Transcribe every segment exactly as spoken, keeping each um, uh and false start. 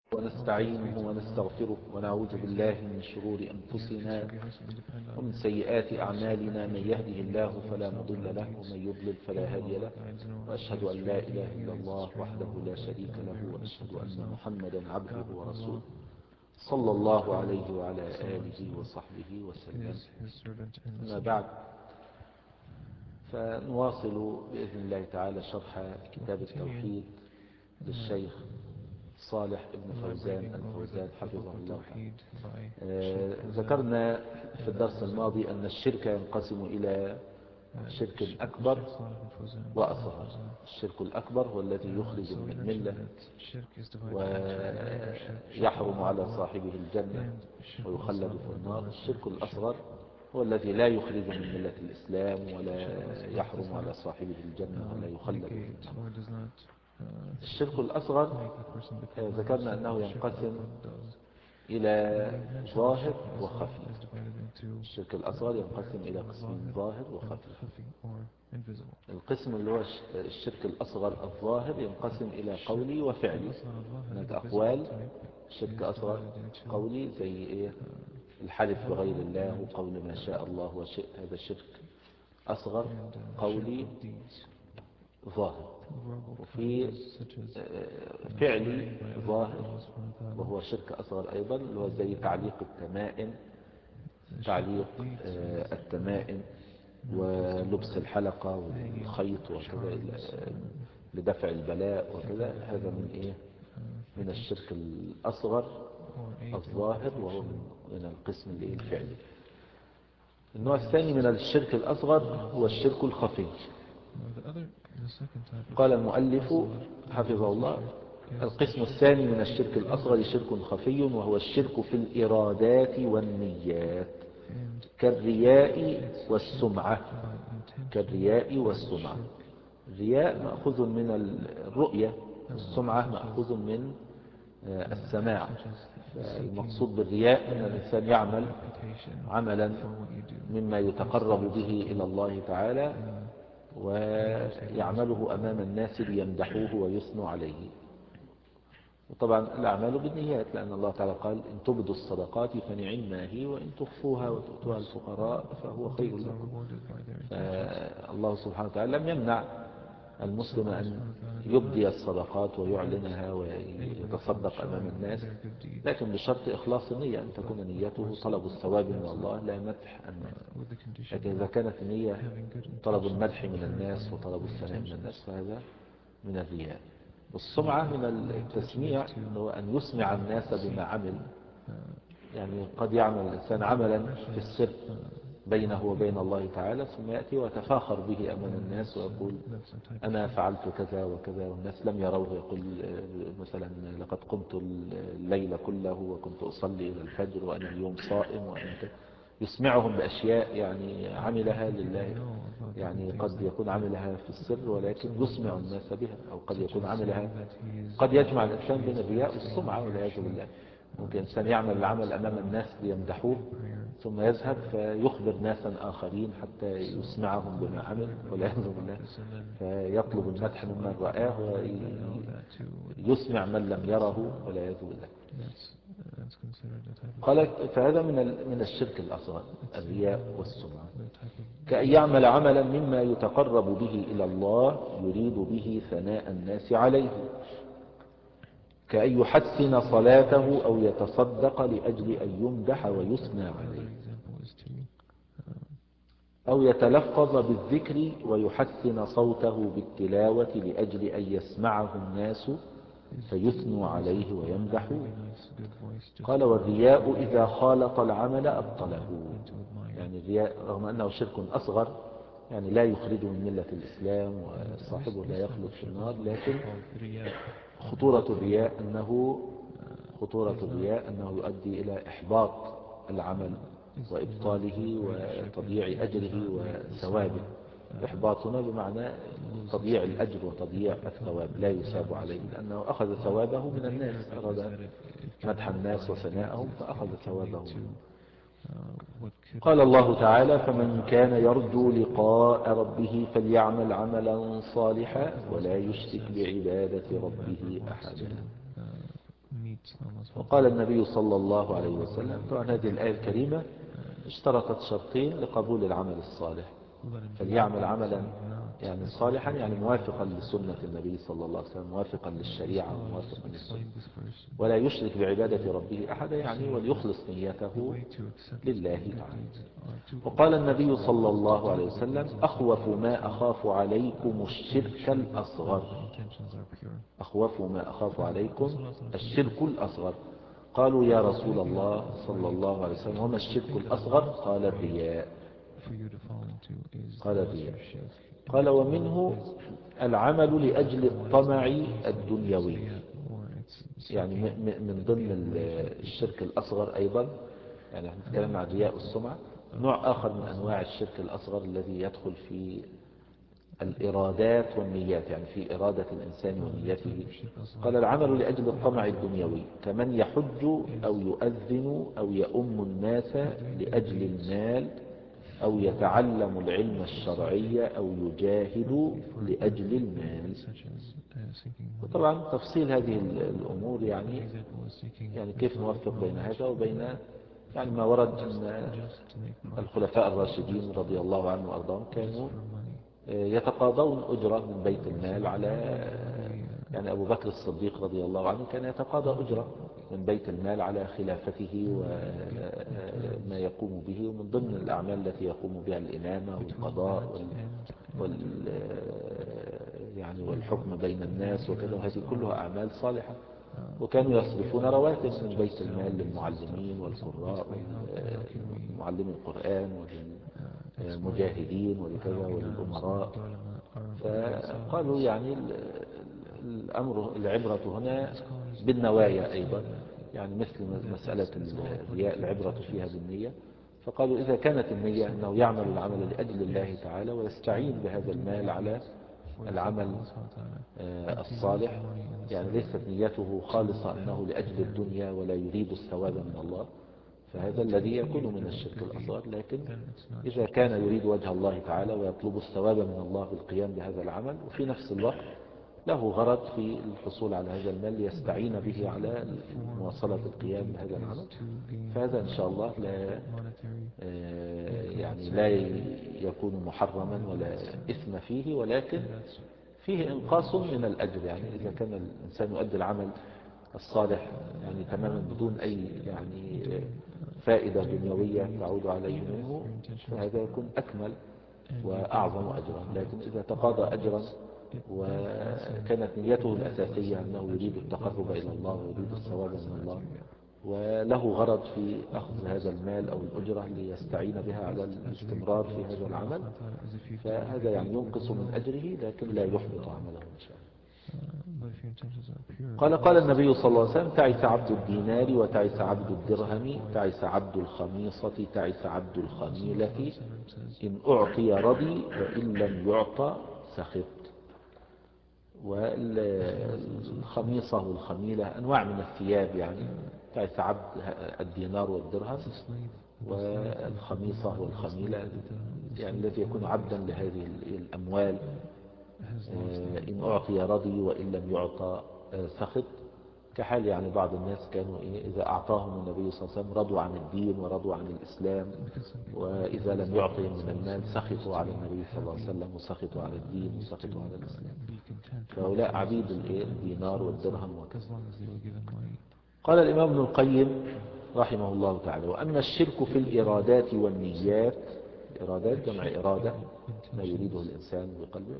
ونستعينه ونستغفره ونعوذ بالله من شرور أنفسنا ومن سيئات أعمالنا. من يهده الله فلا مضل له ومن يضلل فلا هادي له، وأشهد أن لا إله إلا الله وحده لا شريك له، وأشهد أن محمدا عبده ورسوله صلى الله عليه وعلى آله وصحبه وسلم. أما بعد، فنواصل بإذن الله تعالى شرح كتاب التوحيد للشيخ صالح ابن فوزان الفوزان حفظه الله تعالى. آه ذكرنا في الدرس الماضي أن الشرك ينقسم إلى شرك أكبر وأصغر. الشرك الأكبر هو الذي يخرج من الملة ويحرم على صاحبه الجنة ويخلد في النار. الشرك الأصغر هو الذي لا يخرج من ملة الإسلام ولا يحرم على صاحبه الجنة ولا يخلد في النار. الشرك الأصغر ذكرنا أنه ينقسم إلى ظاهر وخفي. الشرك الأصغر ينقسم إلى قسمين: ظاهر وخفي. القسم اللي هو الشرك الأصغر الظاهر ينقسم إلى قولي وفعلي. هناك أقوال شرك أصغر قولي زي إيه؟ الحلف بغير الله وقول ما شاء الله وشئت، هذا شرك أصغر قولي ظاهر. وفي فعلي ظاهر وهو شرك أصغر أيضا، اللي هو زي تعليق التمائم تعليق التمائم ولبس الحلقة والخيط وكذا لدفع البلاء وكذا. هذا من إيه؟ من الشرك الأصغر الظاهر، وهو من القسم الفعلي. النوع الثاني من الشرك الأصغر هو الشرك الخفي. قال المؤلف حفظه الله: القسم الثاني من الشرك الأصغر شرك خفي، وهو الشرك في الإرادات والنيات كالرياء والسمعة. كالرياء والسمعة. الرياء مأخوذ من الرؤية، والسمعة مأخوذ من السماع. المقصود بالرياء أن الإنسان يعمل عملا مما يتقرب به إلى الله تعالى ويعمله أمام الناس ليمدحوه ويثنوا عليه. وطبعا الأعمال بالنيات، لأن الله تعالى قال: إن تبدوا الصدقات فنعم ما هي، وإن تخفوها وتؤتوها الفقراء فهو خير لكم. فالله سبحانه وتعالى لم يمنع المسلم أن يبدي الصدقات ويعلنها ويتصدق أمام الناس، لكن بشرط إخلاص النية، أن تكون نيته طلب الثواب من الله لا مدح الناس. لكن إذا كانت النية طلب المدح من الناس وطلب الثناء من الناس فهذا من الرياء. والسمعة من التسميع، هو أن يسمع الناس بما عمل. يعني قد يعمل الإنسان عملا في السر بينه وبين الله تعالى، ثم يأتي ويتفاخر به أمام الناس ويقول: أنا فعلت كذا وكذا، والناس لم يروه. يقول مثلا: لقد قمت الليل كله وكنت أصلي إلى الفجر وأنا اليوم صائم وأنا كذا. يسمعهم بأشياء يعني عملها لله. يعني قد يكون عملها في السر ولكن يسمع الناس بها، أو قد يكون عملها قد يجمع الإنسان بين الرياء والسمعة والعياذ بالله. ممكن إنسان يعمل العمل أمام الناس ليمدحوه، ثم يذهب فيخبر ناسا آخرين حتى يسمعهم بما عمل والعياذ بالله، فيطلب المدح ممن رآه ويسمع من لم يره والعياذ بالله. قال: فهذا من من الشرك الأصغر الرياء والسمعة. كأن يعمل عملا مما يتقرب به إلى الله يريد به ثناء الناس عليه، كأن يحسن صلاته أو يتصدق لأجل أن يمدح ويثنى عليه، أو يتلفظ بالذكر ويحسن صوته بالتلاوة لأجل أن يسمعه الناس فيثنوا عليه ويمدحوه. قال: والرياء إذا خالط العمل أبطله. يعني الرياء رغم أنه شرك أصغر، يعني لا يخرج من ملة الإسلام وصاحبه لا يخلد في النار، لكن خطورة الرياء أنه خطورة الرياء أنه يؤدي إلى إحباط العمل وإبطاله وتضييع أجره وثوابه. إحباط هنا بمعنى تضييع الأجر وتضييع الثواب، لا يثاب عليه، لأنه أخذ ثوابه من الناس، أراد مدح الناس وثناءهم فأخذ ثوابه. قال الله تعالى: فمن كان يرجو لقاء ربه فليعمل عملا صالحا ولا يشرك بعبادة ربه أحدا. وقال النبي صلى الله عليه وسلم، طبعا هذه الآية الكريمة اشترطت شرطين لقبول العمل الصالح، فليعمل عملا يعني صالحا يعني موافقا لسنة النبي صلى الله عليه وسلم، موافقا للشريعة وموافقا للسنة، ولا يشرك بعبادة ربه أحدا يعني وليخلص نيته لله تعالى. وقال النبي صلى الله عليه وسلم: أخوف ما أخاف عليكم الشرك الأصغر. أخوف ما أخاف عليكم الشرك الأصغر. قالوا يا رسول الله صلى الله عليه وسلم وما الشرك الأصغر؟ قال الرياء. قال الرياء. قال ومنه العمل لأجل الطمع الدنيوي، يعني من ضمن الشرك الأصغر أيضا، يعني احنا نتكلم عن الرياء والسمعة، نوع آخر من أنواع الشرك الأصغر الذي يدخل في الإرادات والنيات، يعني في إرادة الإنسان ونيته. قال العمل لأجل الطمع الدنيوي كمن يحج أو يؤذن أو يؤم الناس لأجل المال أو يتعلم العلم الشرعي أو يجاهد لأجل المال. وطبعا تفصيل هذه الأمور يعني يعني كيف نوفق بين هذا وبين يعني ما ورد أن الخلفاء الراشدين رضي الله عنهم وأرضاهم كانوا يتقاضون أجرة من بيت المال على، يعني أبو بكر الصديق رضي الله عنه كان يتقاضى أجرة من بيت المال على خلافته وما يقوم به، ومن ضمن الأعمال التي يقوم بها الإمامة والقضاء وال, وال يعني والحكم بين الناس وكذا، وهذه كلها أعمال صالحة. وكانوا يصرفون رواتب من بيت المال للمعلمين والقراء ومعلمي القرآن والمجاهدين ولكذا وللأمراء. فقالوا يعني الأمر العبرة هنا بالنوايا أيضا، يعني مثل مسألة الرياء العبرة فيها بالنية. فقالوا إذا كانت النية أنه يعمل العمل لأجل الله تعالى ويستعين بهذا المال على العمل الصالح، يعني ليست نيته خالصة أنه لأجل الدنيا ولا يريد الثواب من الله، فهذا الذي يكون من الشرك الأصغر. لكن إذا كان يريد وجه الله تعالى ويطلب الثواب من الله بالقيام بهذا العمل، وفي نفس الوقت له غرض في الحصول على هذا المال ليستعين به على مواصلة القيام بهذا العمل، فهذا إن شاء الله لا يعني لا يكون محرما ولا إثم فيه، ولكن فيه إنقاص من الأجر. يعني إذا كان الإنسان يؤدي العمل الصالح يعني تماما بدون أي يعني فائدة دنيوية تعود عليه منه، فهذا يكون أكمل وأعظم أجرا. لكن إذا تقاضى أجرا وكانت نيته الأساسية أنه يريد التقرب إلى الله ويريد الثواب من الله، وله غرض في أخذ هذا المال أو الأجرة ليستعين بها على الاستمرار في هذا العمل، فهذا يعني ينقص من أجره لكن لا يحبط عمله إن شاء الله. قال قال النبي صلى الله عليه وسلم: تعس عبد الدينار وتعس عبد الدرهم، تعس عبد الخميصة، تعس عبد الخميلة، إن أعطي رضي وإن لم يعطى سخط. والخميصة والخميلة أنواع من الثياب، يعني تعس عبد الدينار والدرهم، والخميصة والخميلة يعني الذي يكون عبدا لهذه الأموال، إن أعطي رضي وإن لم يعطى سخط. كحال يعني بعض الناس كانوا إيه إذا أعطاهم النبي صلى الله عليه وسلم رضوا عن الدين ورضوا عن الإسلام، وإذا لم يعطهم من المال سخطوا على النبي صلى الله عليه وسلم وسخطوا على الدين وسخطوا على الإسلام. فهؤلاء عبيد الدينار والدرهم وكذا. قال الإمام ابن القيم رحمه الله تعالى: وأما الشرك في الإرادات والنيات، الإرادات جمع إرادة ما يريده الإنسان بقلبه،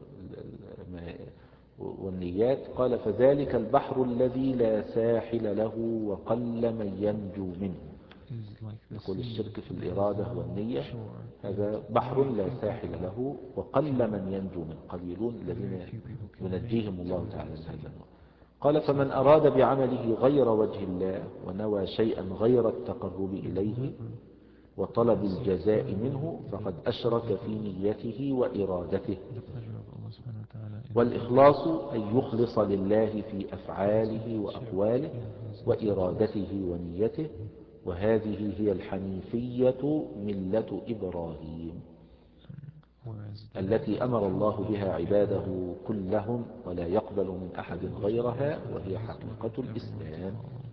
والنيات قال فذلك البحر الذي لا ساحل له وقل من ينجو منه. يقول الشرك في الإرادة والنية هذا بحر لا ساحل له وقل من ينجو منه، قليلون الذين ينجيهم الله تعالى من هذا النوع. قال فمن أراد بعمله غير وجه الله ونوى شيئا غير التقرب إليه وطلب الجزاء منه فقد أشرك في نيته وإرادته. والإخلاص أن يخلص لله في أفعاله وأقواله وإرادته ونيته، وهذه هي الحنيفية ملة إبراهيم التي أمر الله بها عباده كلهم ولا يقبل من أحد غيرها، وهي حقيقة الإسلام.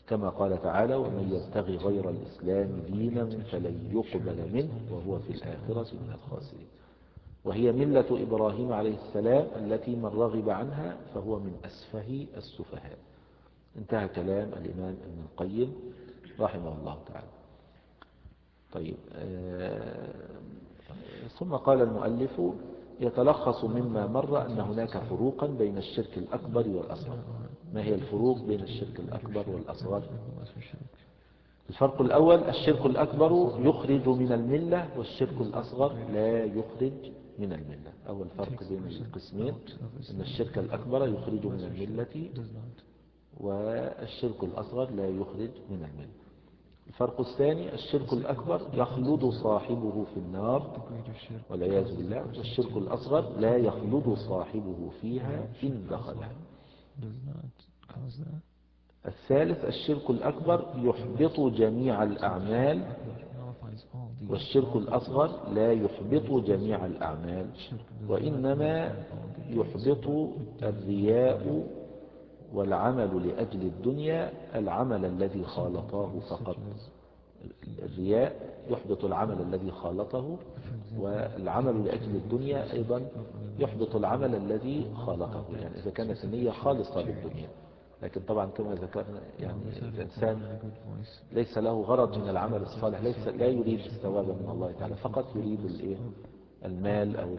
كما قال تعالى ومن يبتغي غير الإسلام دينا فلن يقبل منه وهو في الآخرة من الخاسرين. وهي ملة إبراهيم عليه السلام التي من رغب عنها فهو من أسفه السفهاء. انتهى كلام الإمام ابن القيم رحمه الله تعالى. طيب آه ثم قال المؤلف يتلخص مما مر أن هناك فروقا بين الشرك الأكبر والأصغر. ما هي الفروق بين الشرك الأكبر والأصغر؟ الفرق الأول الشرك الأكبر يخرج من الملة والشرك الأصغر لا يخرج من الملة. أول فرق بين القسمين أن الشرك الأكبر يخرج من الملة والشرك الأصغر لا يخرج من الملة. الفرق الثاني الشرك الأكبر يخلد صاحبه في النار والعياذ بالله، والشرك الأصغر لا يخلد صاحبه فيها إن دخلها. الثالث الشرك الأكبر يحبط جميع الأعمال والشرك الأصغر لا يحبط جميع الأعمال، وإنما يحبط الرياء والعمل لأجل الدنيا العمل الذي خالطاه فقط. الرياء يحبط العمل الذي خالطه، والعمل لأجل الدنيا أيضا يحبط العمل الذي خالطه، يعني إذا كانت النية خالصة للدنيا. لكن طبعا كما ذكرنا يعني الإنسان ليس له غرض من العمل الصالح، ليس لا يريد الثواب من الله تعالى، فقط يريد الايه المال أو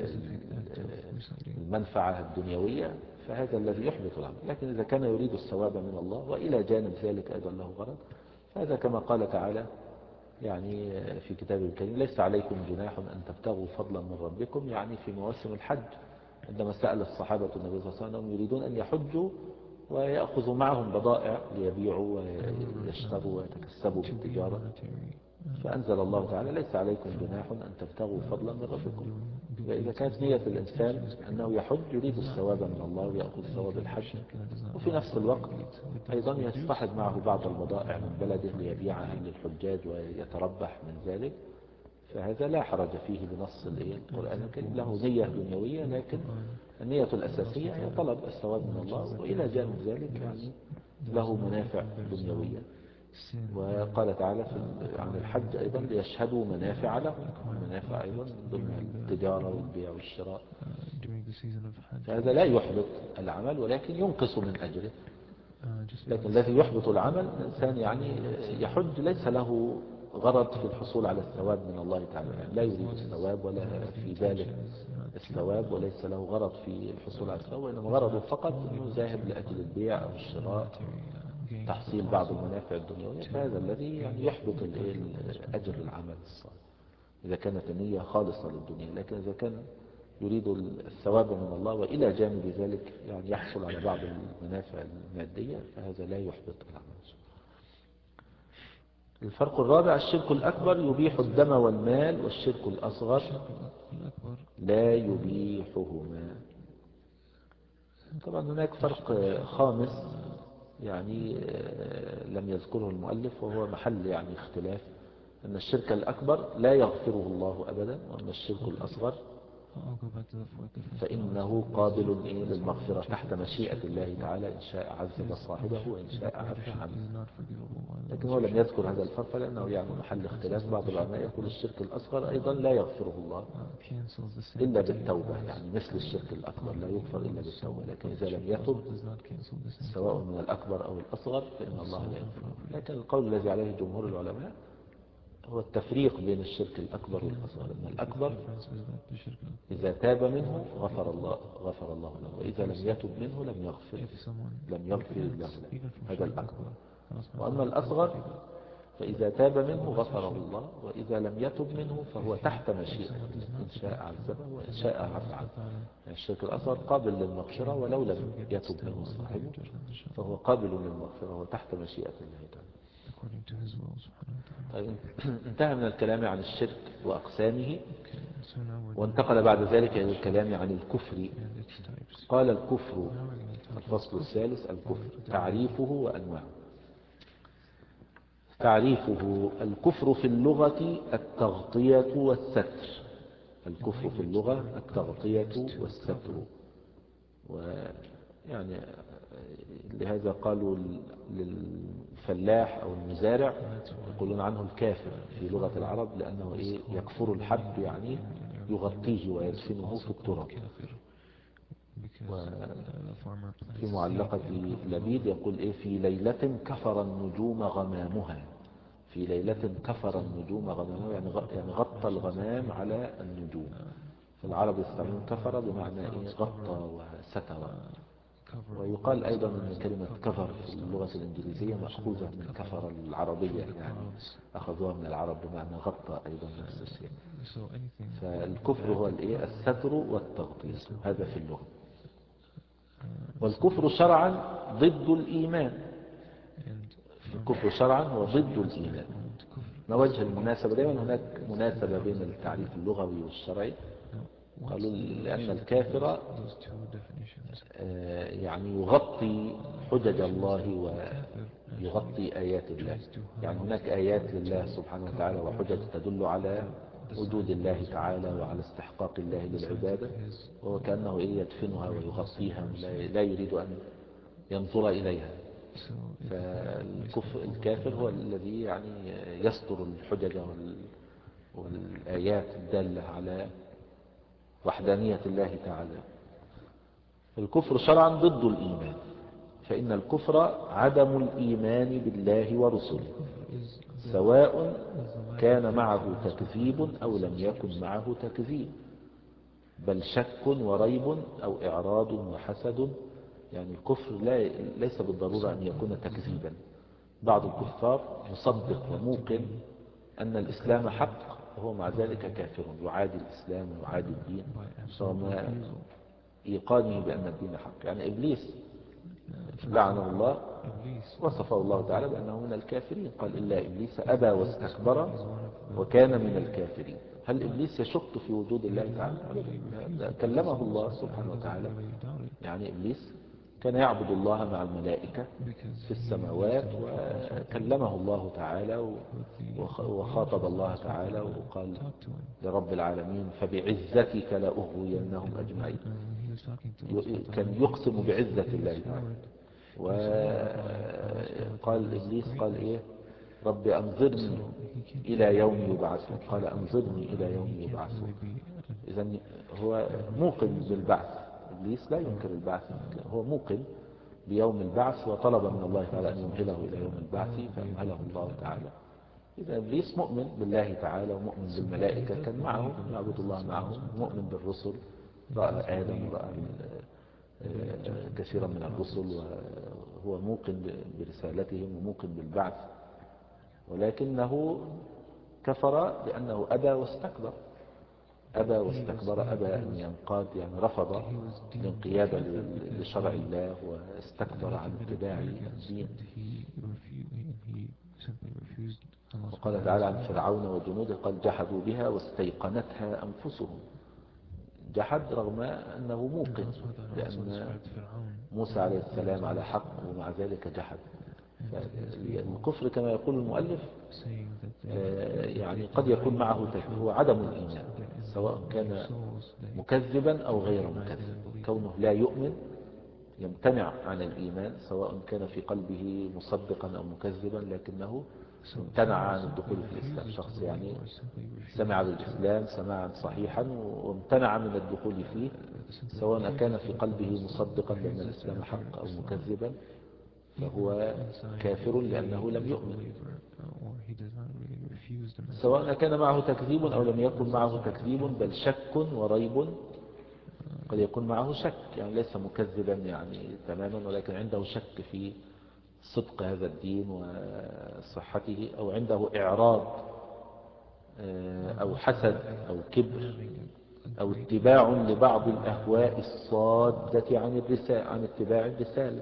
المنفعة الدنيوية، فهذا الذي يحبط العمل. لكن إذا كان يريد الثواب من الله وإلى جانب ذلك أيضا له غرض، فهذا كما قال تعالى يعني في كتابه الكريم ليس عليكم جناح أن تبتغوا فضلا من ربكم، يعني في مواسم الحج عندما سأل الصحابة النبي صلى الله عليه وسلم يريدون أن يحجوا ويأخذوا معهم بضائع ليبيعوا ويشتروا ويتكسبوا بالتجارة، فأنزل الله تعالى ليس عليكم جناح أن تبتغوا فضلا من ربكم. وإذا كانت نية الإنسان أنه يحج يريد الثواب من الله ويأخذ ثواب الحج، وفي نفس الوقت أيضا يصطحب معه بعض البضائع من بلده ليبيعها للحجاج ويتربح من ذلك، فهذا لا حرج فيه بنص القرآن الكريم، له نية دنيوية، لكن النية الأساسية هي طلب الثواب من الله، وإلى جانب ذلك يعني له منافع دنيوية. وقال تعالى في عن الحج أيضا ليشهدوا منافع له، منافع أيضا ضمن التجارة والبيع والشراء، فهذا لا يحبط العمل ولكن ينقص من أجره. لكن الذي يحبط العمل الإنسان يعني يحج ليس له غرض في الحصول على الثواب من الله تعالى، يعني لا يريد الثواب ولا في ذلك الثواب وليس له غرض في الحصول على الثواب، وإنما غرضه فقط أنه ذاهب لأجل البيع أو الشراء تحصيل بعض المنافع الدنيوية، فهذا الذي يعني يحبط أجر العمل الصالح إذا كانت النية خالصة للدنيا. لكن إذا كان يريد الثواب من الله وإلى جانب ذلك يعني يحصل على بعض المنافع المادية، فهذا لا يحبط العمل. الفرق الرابع الشرك الأكبر يبيح الدم والمال، والشرك الأصغر لا يبيحهما. طبعا هناك فرق خامس يعني لم يذكره المؤلف وهو محل يعني اختلاف، أن الشرك الأكبر لا يغفره الله أبدا، وأن الشرك الأصغر فإنه قابل للمغفرة تحت مشيئة الله تعالى، إن شاء عذب صاحبه وإن شاء عفى عنه. لكن هو لم يذكر هذا الفرق لأنه يعني محل اختلاف. بعض العلماء يقول الشرك الأصغر أيضا لا يغفره الله إلا بالتوبة، يعني مثل الشرك الأكبر لا يغفر إلا بالتوبة، لكن إذا لم يتب سواء من الأكبر أو الأصغر فإن الله لا يغفره. لكن القول الذي عليه جمهور العلماء هو التفريق بين الشرك الأكبر والأصغر، أن الأكبر إذا تاب منه غفر الله غفر الله له، وإذا لم يتب منه لم يغفر لم يغفر الله له، هذا الأكبر. وأما الأصغر فإذا تاب منه غفره الله، وإذا لم يتب منه فهو تحت مشيئة، إن شاء عذبه وإن شاء عفى عنه. يعني الشرك الأصغر قابل للمغفرة ولو لم يتب منه صاحبه فهو قابل للمغفرة وتحت مشيئة الله تعالى. طيب انتهى من الكلام عن الشرك وأقسامه، وانتقل بعد ذلك إلى الكلام عن الكفر. قال الكفر الفصل الثالث الكفر تعريفه وأنواعه. تعريفه الكفر في اللغة التغطية والستر. الكفر في اللغة التغطية والستر، ويعني لهذا قالوا الفلاح أو المزارع يقولون عنه الكافر في لغة العرب، لأنه إيه يكفر الحب، يعني يغطيه ويدفنه في التراب. وفي معلقة لبيد يقول إيه في ليلة كفر النجوم غمامها، في ليلة كفر النجوم غمامها، يعني يعني غطى الغمام على النجوم. فالعرب يستعملون كفر بمعنى إيه غطى وستر. ويقال أيضا أن كلمة كفر في اللغة الإنجليزية مأخوذة من كفر العربية، يعني أخذوها من العرب بمعنى غطى أيضا نفس الشيء. فالكفر هو الإيه الستر والتغطية، هذا في اللغة. والكفر شرعا ضد الإيمان، الكفر شرعا هو ضد الإيمان. ما وجه المناسبة؟ دائما هناك مناسبة بين التعريف اللغوي والشرعي. قالوا لأن الكافر يعني يغطي حجج الله ويغطي آيات الله، يعني هناك آيات لله سبحانه وتعالى وحجج تدل على وجود الله تعالى وعلى استحقاق الله للعبادة، وكأنه إيه يدفنها ويغطيها، لا يريد أن ينظر إليها. فالكافر هو الذي يعني يستر الحجج والآيات الدالة على وحدانية الله تعالى. الكفر شرعا ضد الإيمان، فإن الكفر عدم الإيمان بالله ورسله، سواء كان معه تكذيب أو لم يكن معه تكذيب، بل شك وريب أو إعراض وحسد. يعني الكفر لا ليس بالضرورة أن يكون تكذيبا. بعض الكفار يصدق وموقن أن الإسلام حق وهو مع ذلك كافر، يعادي الإسلام ويعادي الدين رغم إيقانه بأن الدين حق. يعني إبليس لعنه الله وصفه الله تعالى بأنه من الكافرين، قال إلا إبليس أبى واستكبر وكان من الكافرين. هل إبليس يشك في وجود الله تعالى؟ كلمه الله سبحانه وتعالى. يعني إبليس كان يعبد الله مع الملائكة في السماوات، وكلمه الله تعالى وخاطب الله تعالى وقال لرب العالمين فبعزتك لأغوينهم أجمعين. كان يقسم بعزة الله تعالى. وقال إبليس قال إيه رب أنظرني إلى يوم يبعثون، قال أنظرني إلى يوم يبعثون. إذن هو موقن بالبعث. إبليس لا ينكر البعث، هو موقن بيوم البعث وطلب من الله تعالى أن يمهله إلى يوم البعث فأمهله الله تعالى. إذا إبليس مؤمن بالله تعالى ومؤمن بالملائكة، كان معه يعبد الله معهم، مؤمن بالرسل، رأى آدم ورأى كثيرا من الرسل وهو موقن برسالتهم وموقن بالبعث، ولكنه كفر لأنه أبى واستكبر. أبى واستكبر، أبى أن ينقاد، يعني رفض الانقياد لشرع الله واستكبر عن اتباع الدين. وقال تعالى عن فرعون وجنوده قال جحدوا بها واستيقنتها أنفسهم. جحد رغم أنه موقن لأن موسى عليه السلام على حق ومع ذلك جحد. الكفر كما يقول المؤلف يعني قد يكون معه هو عدم الإيمان، سواء كان مكذبا أو غير مكذب. كونه لا يؤمن يمتنع عن الإيمان، سواء كان في قلبه مصدقا أو مكذبا، لكنه امتنع عن الدخول في الإسلام. شخص يعني سمع بالإسلام سماعا صحيحا وامتنع من الدخول فيه، سواء كان في قلبه مصدقا بأن الإسلام حق أو مكذبا، فهو كافر لأنه لم يؤمن، سواء كان معه تكذيب أو لم يكن معه تكذيب، بل شك وريب. قد يكون معه شك، يعني ليس مكذبا يعني تماما، ولكن عنده شك في صدق هذا الدين وصحته، أو عنده إعراض أو حسد أو كبر أو اتباع لبعض الأهواء الصادة عن الرسالة، عن اتباع الرسالة.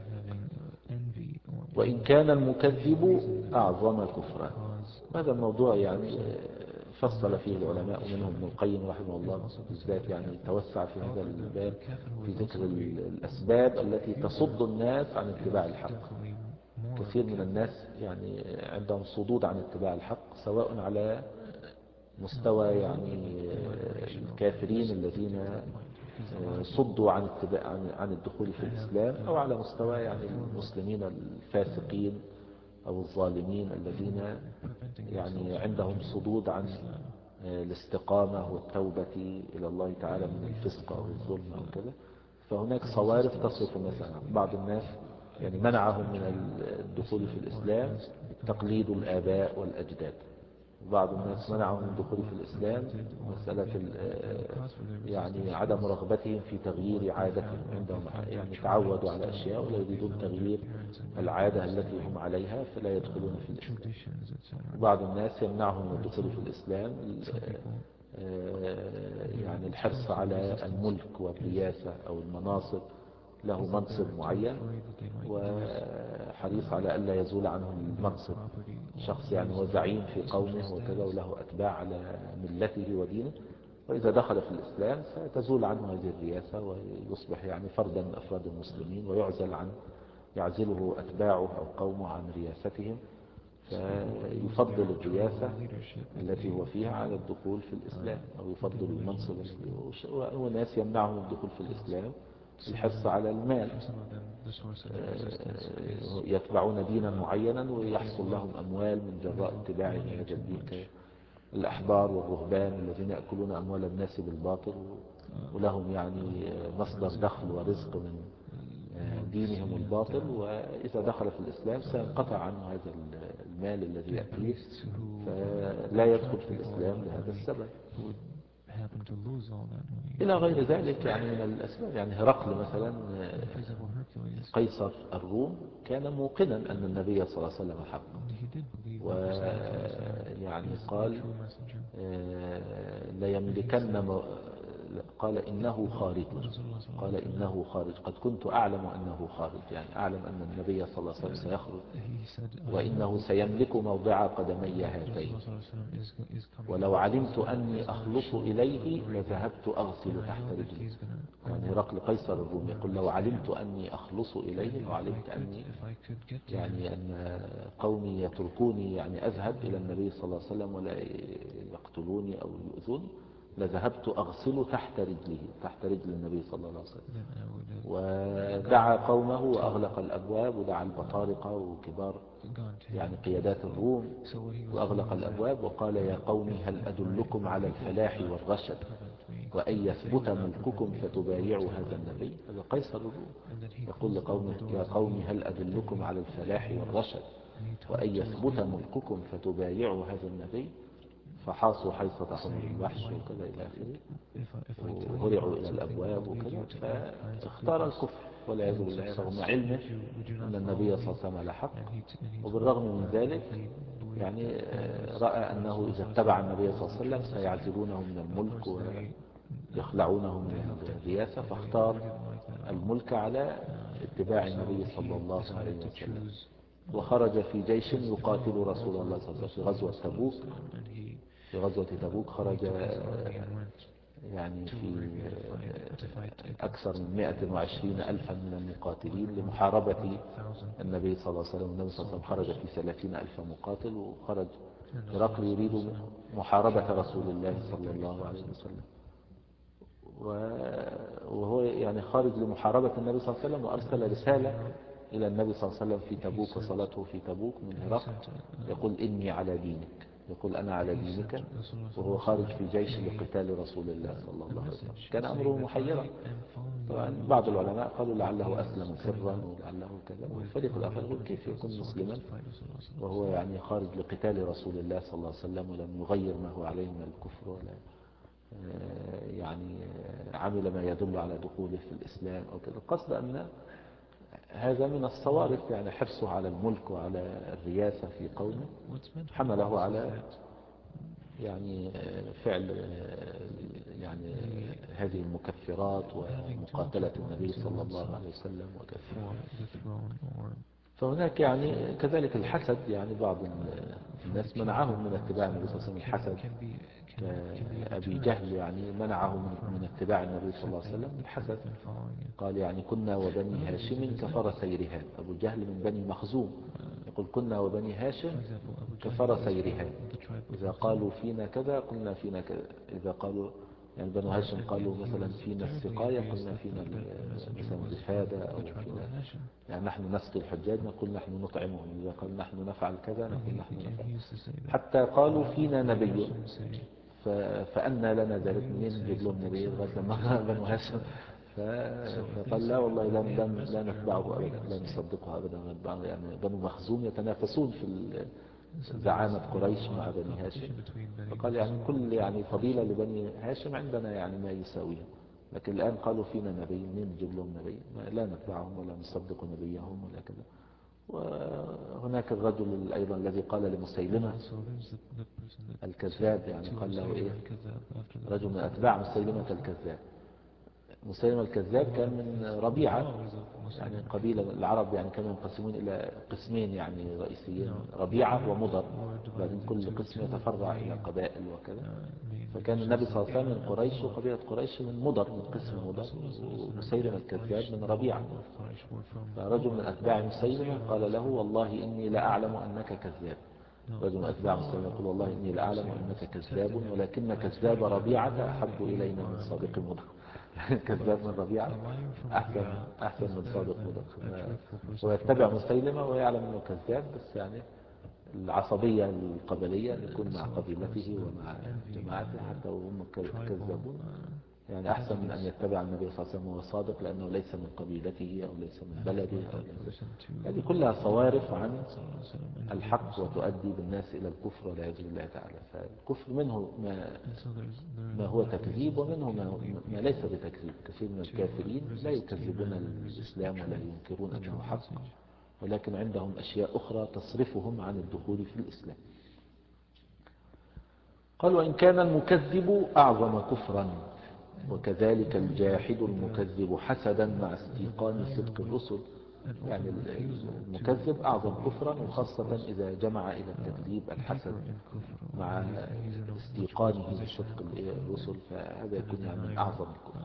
وإن كان المكذب أعظم كفرا. هذا الموضوع يعني فصل فيه العلماء، ومنهم ابن القيم رحمه الله بالذات يعني توسع في هذا الباب في ذكر الأسباب التي تصد الناس عن اتباع الحق. كثير من الناس يعني عندهم صدود عن اتباع الحق، سواء على مستوى يعني الكافرين الذين صدوا عن اتباع عن الدخول في الإسلام، أو على مستوى يعني المسلمين الفاسقين أو الظالمين الذين يعني عندهم صدود عن الاستقامة والتوبة إلى الله تعالى من الفسق أو الظلم أو كذا. فهناك صوارف تصرف الناس عنها. بعض الناس يعني منعهم من الدخول في الإسلام تقليد الآباء والأجداد، وبعض الناس منعهم من الدخول في الإسلام مسألة يعني عدم رغبتهم في تغيير عادتهم، عندهم يعني تعودوا على أشياء ولا يريدون تغيير العادة التي هم عليها فلا يدخلون في الإسلام. وبعض الناس يمنعهم من الدخول في الإسلام يعني الحرص على الملك والرياسة أو المناصب، له منصب معين وحريص على ألا يزول عنه المنصب. شخص يعني هو زعيم في قومه وكذا وله أتباع على ملته ودينه، وإذا دخل في الإسلام ستزول عنه هذه الرياسة ويصبح يعني فردا من أفراد المسلمين ويعزل عن يعزله أتباعه أو قومه عن رياستهم، فيفضل الرياسة التي هو فيها على الدخول في الإسلام، أو يفضل المنصب. وناس يمنعهم الدخول في الإسلام الحرص على المال، يتبعون دينا معينا ويحصل لهم أموال من جراء اتباع هذا الدين، الأحبار والرهبان الذين يأكلون أموال الناس بالباطل ولهم يعني مصدر دخل ورزق من دينهم الباطل، وإذا دخل في الإسلام سينقطع عنه هذا المال الذي يأتيه فلا يدخل في الإسلام لهذا السبب إلى غير ذلك يعني من الأسباب. يعني هرقل مثلا قيصر الروم كان موقنا أن النبي صلى الله عليه وسلم حق، ويعني قال لا يملكن، قال إنه خارج، قال إنه خارج، قد كنت أعلم أنه خارج، يعني أعلم أن النبي صلى الله عليه وسلم سيخرج وإنه سيملك موضع قدمي هاتين، ولو علمت أني أخلص إليه لذهبت أغسل تحت رجلي. يعني هرقل قيصر الروم يقول لو علمت أني أخلص إليه، لو علمت أني يعني أن قومي يتركوني يعني أذهب إلى النبي صلى الله عليه وسلم ولا يقتلوني أو يؤذوني لذهبت أغسل تحت رجله، تحت رجل النبي صلى الله عليه وسلم. ودعا قومه وأغلق الأبواب ودعا البطارقة وكبار يعني قيادات الروم وأغلق الأبواب وقال يا قوم هل أدلكم على الفلاح والرشد وأن يثبت ملككم فتبايعوا هذا النبي. هذا قيصر الروم يقول لقومه يا قوم هل أدلكم على الفلاح والرشد وأن يثبت ملككم فتبايعوا هذا النبي. فحاصوا حيصة حمر الوحش وكذا إلى آخره، وهرعوا إلى الأبواب وكذا، فاختار الكفر والعياذ بالله رغم علمه أن النبي صلى الله عليه وسلم على حق. وبالرغم من ذلك يعني رأى أنه إذا اتبع النبي صلى الله عليه وسلم سيعزلونه من الملك ويخلعونه من الرياسة، فاختار الملك على اتباع النبي صلى الله عليه وسلم. وخرج في جيش يقاتل رسول الله صلى الله عليه وسلم في غزوة تبوك. في غزوة تبوك خرج يعني في أكثر من مئة وعشرين ألفا من المقاتلين لمحاربة النبي صلى الله عليه وسلم. النبي صلى الله عليه وسلم خرج في ثلاثين ألف مقاتل، وخرج هرقل يريد محاربة رسول الله صلى الله عليه وسلم، وهو يعني خارج لمحاربة النبي صلى الله عليه وسلم. وأرسل رسالة إلى النبي صلى الله عليه وسلم في تبوك وصلاته في تبوك من هرقل يقول إني على دينك، يقول أنا على دينك، وهو خارج في جيش لقتال رسول الله صلى الله عليه وسلم. كان أمره محيرا. طبعا بعض العلماء قالوا لعله أسلم سرا ولعله كذا، والفريق الآخر يقول كيف يكون مسلما وهو يعني خارج لقتال رسول الله صلى الله عليه وسلم ولم يغير ما هو عليه من الكفر ولا يعني عمل ما يدل على دخوله في الإسلام أو كذا. قصد أن هذا من الصوارف، يعني حرصه على الملك وعلى الرياسة في قومه حمله على يعني فعل يعني هذه المكفرات ومقاتلة النبي صلى الله عليه وسلم وكذا. فهناك يعني كذلك الحسد، يعني بعض الناس منعهم من اتباع النبي صلى الله عليه وسلم. الحسد كأبي جهل يعني منعه من اتباع النبي صلى الله عليه وسلم الحسد. قال يعني كنا وبني هاشم كفرسي رهان. أبو جهل من بني مخزوم يقول كنا وبني هاشم كفرسي رهان، إذا قالوا فينا كذا قلنا فينا كذا، إذا قالوا يعني بنو هاشم قالوا مثلا فينا السقاية، قلنا فينا مثلا الرفادة، أو فينا يعني نحن نسقي الحجاج نقول نحن نطعمهم، إذا قال نحن نفعل كذا نقول نحن نفعل. حتى قالوا فينا نبي، فأنا لنا ذلك، منين نجيب لهم نبي لغاية لما بنو هاشم، فقال لا والله لا, لا, لا نتبعه أبدا، لا نصدقه أبدا نتبعه. يعني بنو مخزوم يتنافسون في زعامة قريش مع بني هاشم، فقال يعني كل يعني فضيلة لبني هاشم عندنا يعني ما يساويها، لكن الآن قالوا فينا نبي، منين نجيب لهم نبي؟ لا نتبعهم ولا نصدق نبيهم ولا كذا. وهناك الرجل أيضا الذي قال لمسيلمة الكذاب، يعني قال له إيه، رجل من أتباع مسيلمة الكذاب. مسيلمة الكذاب كان من ربيعة، يعني قبيلة العرب يعني كانوا ينقسمون إلى قسمين يعني رئيسيين، ربيعة ومضر، بعدين كل قسم يتفرع إلى قبائل وكذا. فكان النبي صلى الله عليه وسلم من قريش، وقبيلة قريش من مضر، من قسم مضر، ومسيلمة الكذاب من ربيعة. فرجل من أتباع مسيلمة قال له والله إني لأعلم أنك كذاب. رجل من أتباع مسيلمة يقول والله إني لأعلم أنك كذاب، ولكن كذاب ربيعة أحب إلينا من صادق مضر. كذاب من ربيعة أحسن أحسن من صادق مضر. ويتبع مسيلمة ويعلم أنه كذاب، بس يعني العصبية القبلية يكون مع قبيلته ومع جماعته حتى وهم كذابون، يعني أحسن من أن يتبع النبي صلى الله عليه وسلم وهو صادق، لأنه ليس من قبيلته أو ليس من بلده أو ليس. هذه كلها صوارف عن الحق وتؤدي بالناس إلى الكفر والعياذ بالله تعالى. فالكفر منه ما, ما هو تكذيب، ومنه ما, ما ليس بتكذيب. كثير من الكافرين لا يكذبون الإسلام ولا ينكرون أنه حق، ولكن عندهم أشياء أخرى تصرفهم عن الدخول في الإسلام. قال وإن كان المكذب أعظم كفرا، وكذلك الجاحد المكذب حسدا مع استيقان صدق الرسل. يعني المكذب أعظم كفرا، وخاصة إذا جمع إلى التكذيب الحسد مع استيقانه بصدق الرسل، فهذا يكون يعني من أعظم الكفر.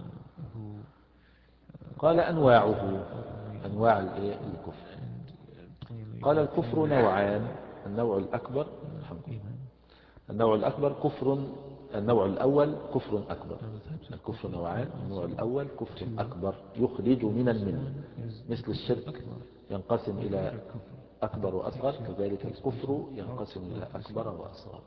قال أنواعه، أنواع الكفر. قال الكفر نوعان، النوع الأكبر النوع الأكبر كفر النوع الأول كفر أكبر. الكفر نوعان، النوع الأول كفر أكبر يخرج من الملة، مثل الشرك ينقسم إلى أكبر وأصغر، كذلك الكفر ينقسم إلى أكبر وأصغر.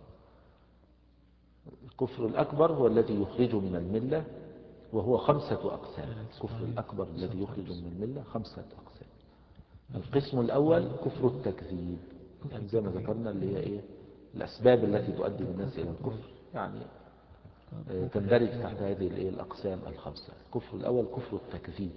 الكفر الأكبر هو الذي يخرج من الملة، وهو خمسة أقسام. الكفر الأكبر الذي يخرج من الملة خمسة أقسام. القسم الأول كفر التكذيب، يعني زي ما ذكرنا اللي هي إيه الأسباب التي تؤدي الناس إلى الكفر، يعني تندرج تحت هذه الأقسام الخمسة. الكفر الأول كفر التكذيب،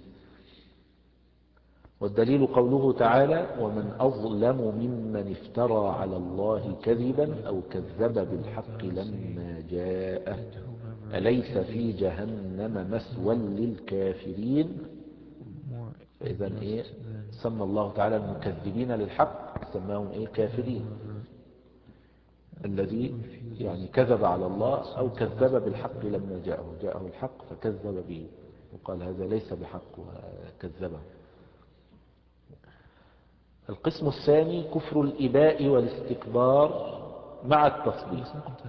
والدليل قوله تعالى ومن أظلم ممن افترى على الله كذبا أو كذب بالحق لما جاءه أليس في جهنم مثوى للكافرين. فإذا إيه سمى الله تعالى المكذبين للحق سماهم إيه كافرين، الذي يعني كذب على الله أو كذب بالحق لما جاءه جاءه الحق فكذب به وقال هذا ليس بحق وكذبه. القسم الثاني كفر الإباء والاستكبار مع التصديق.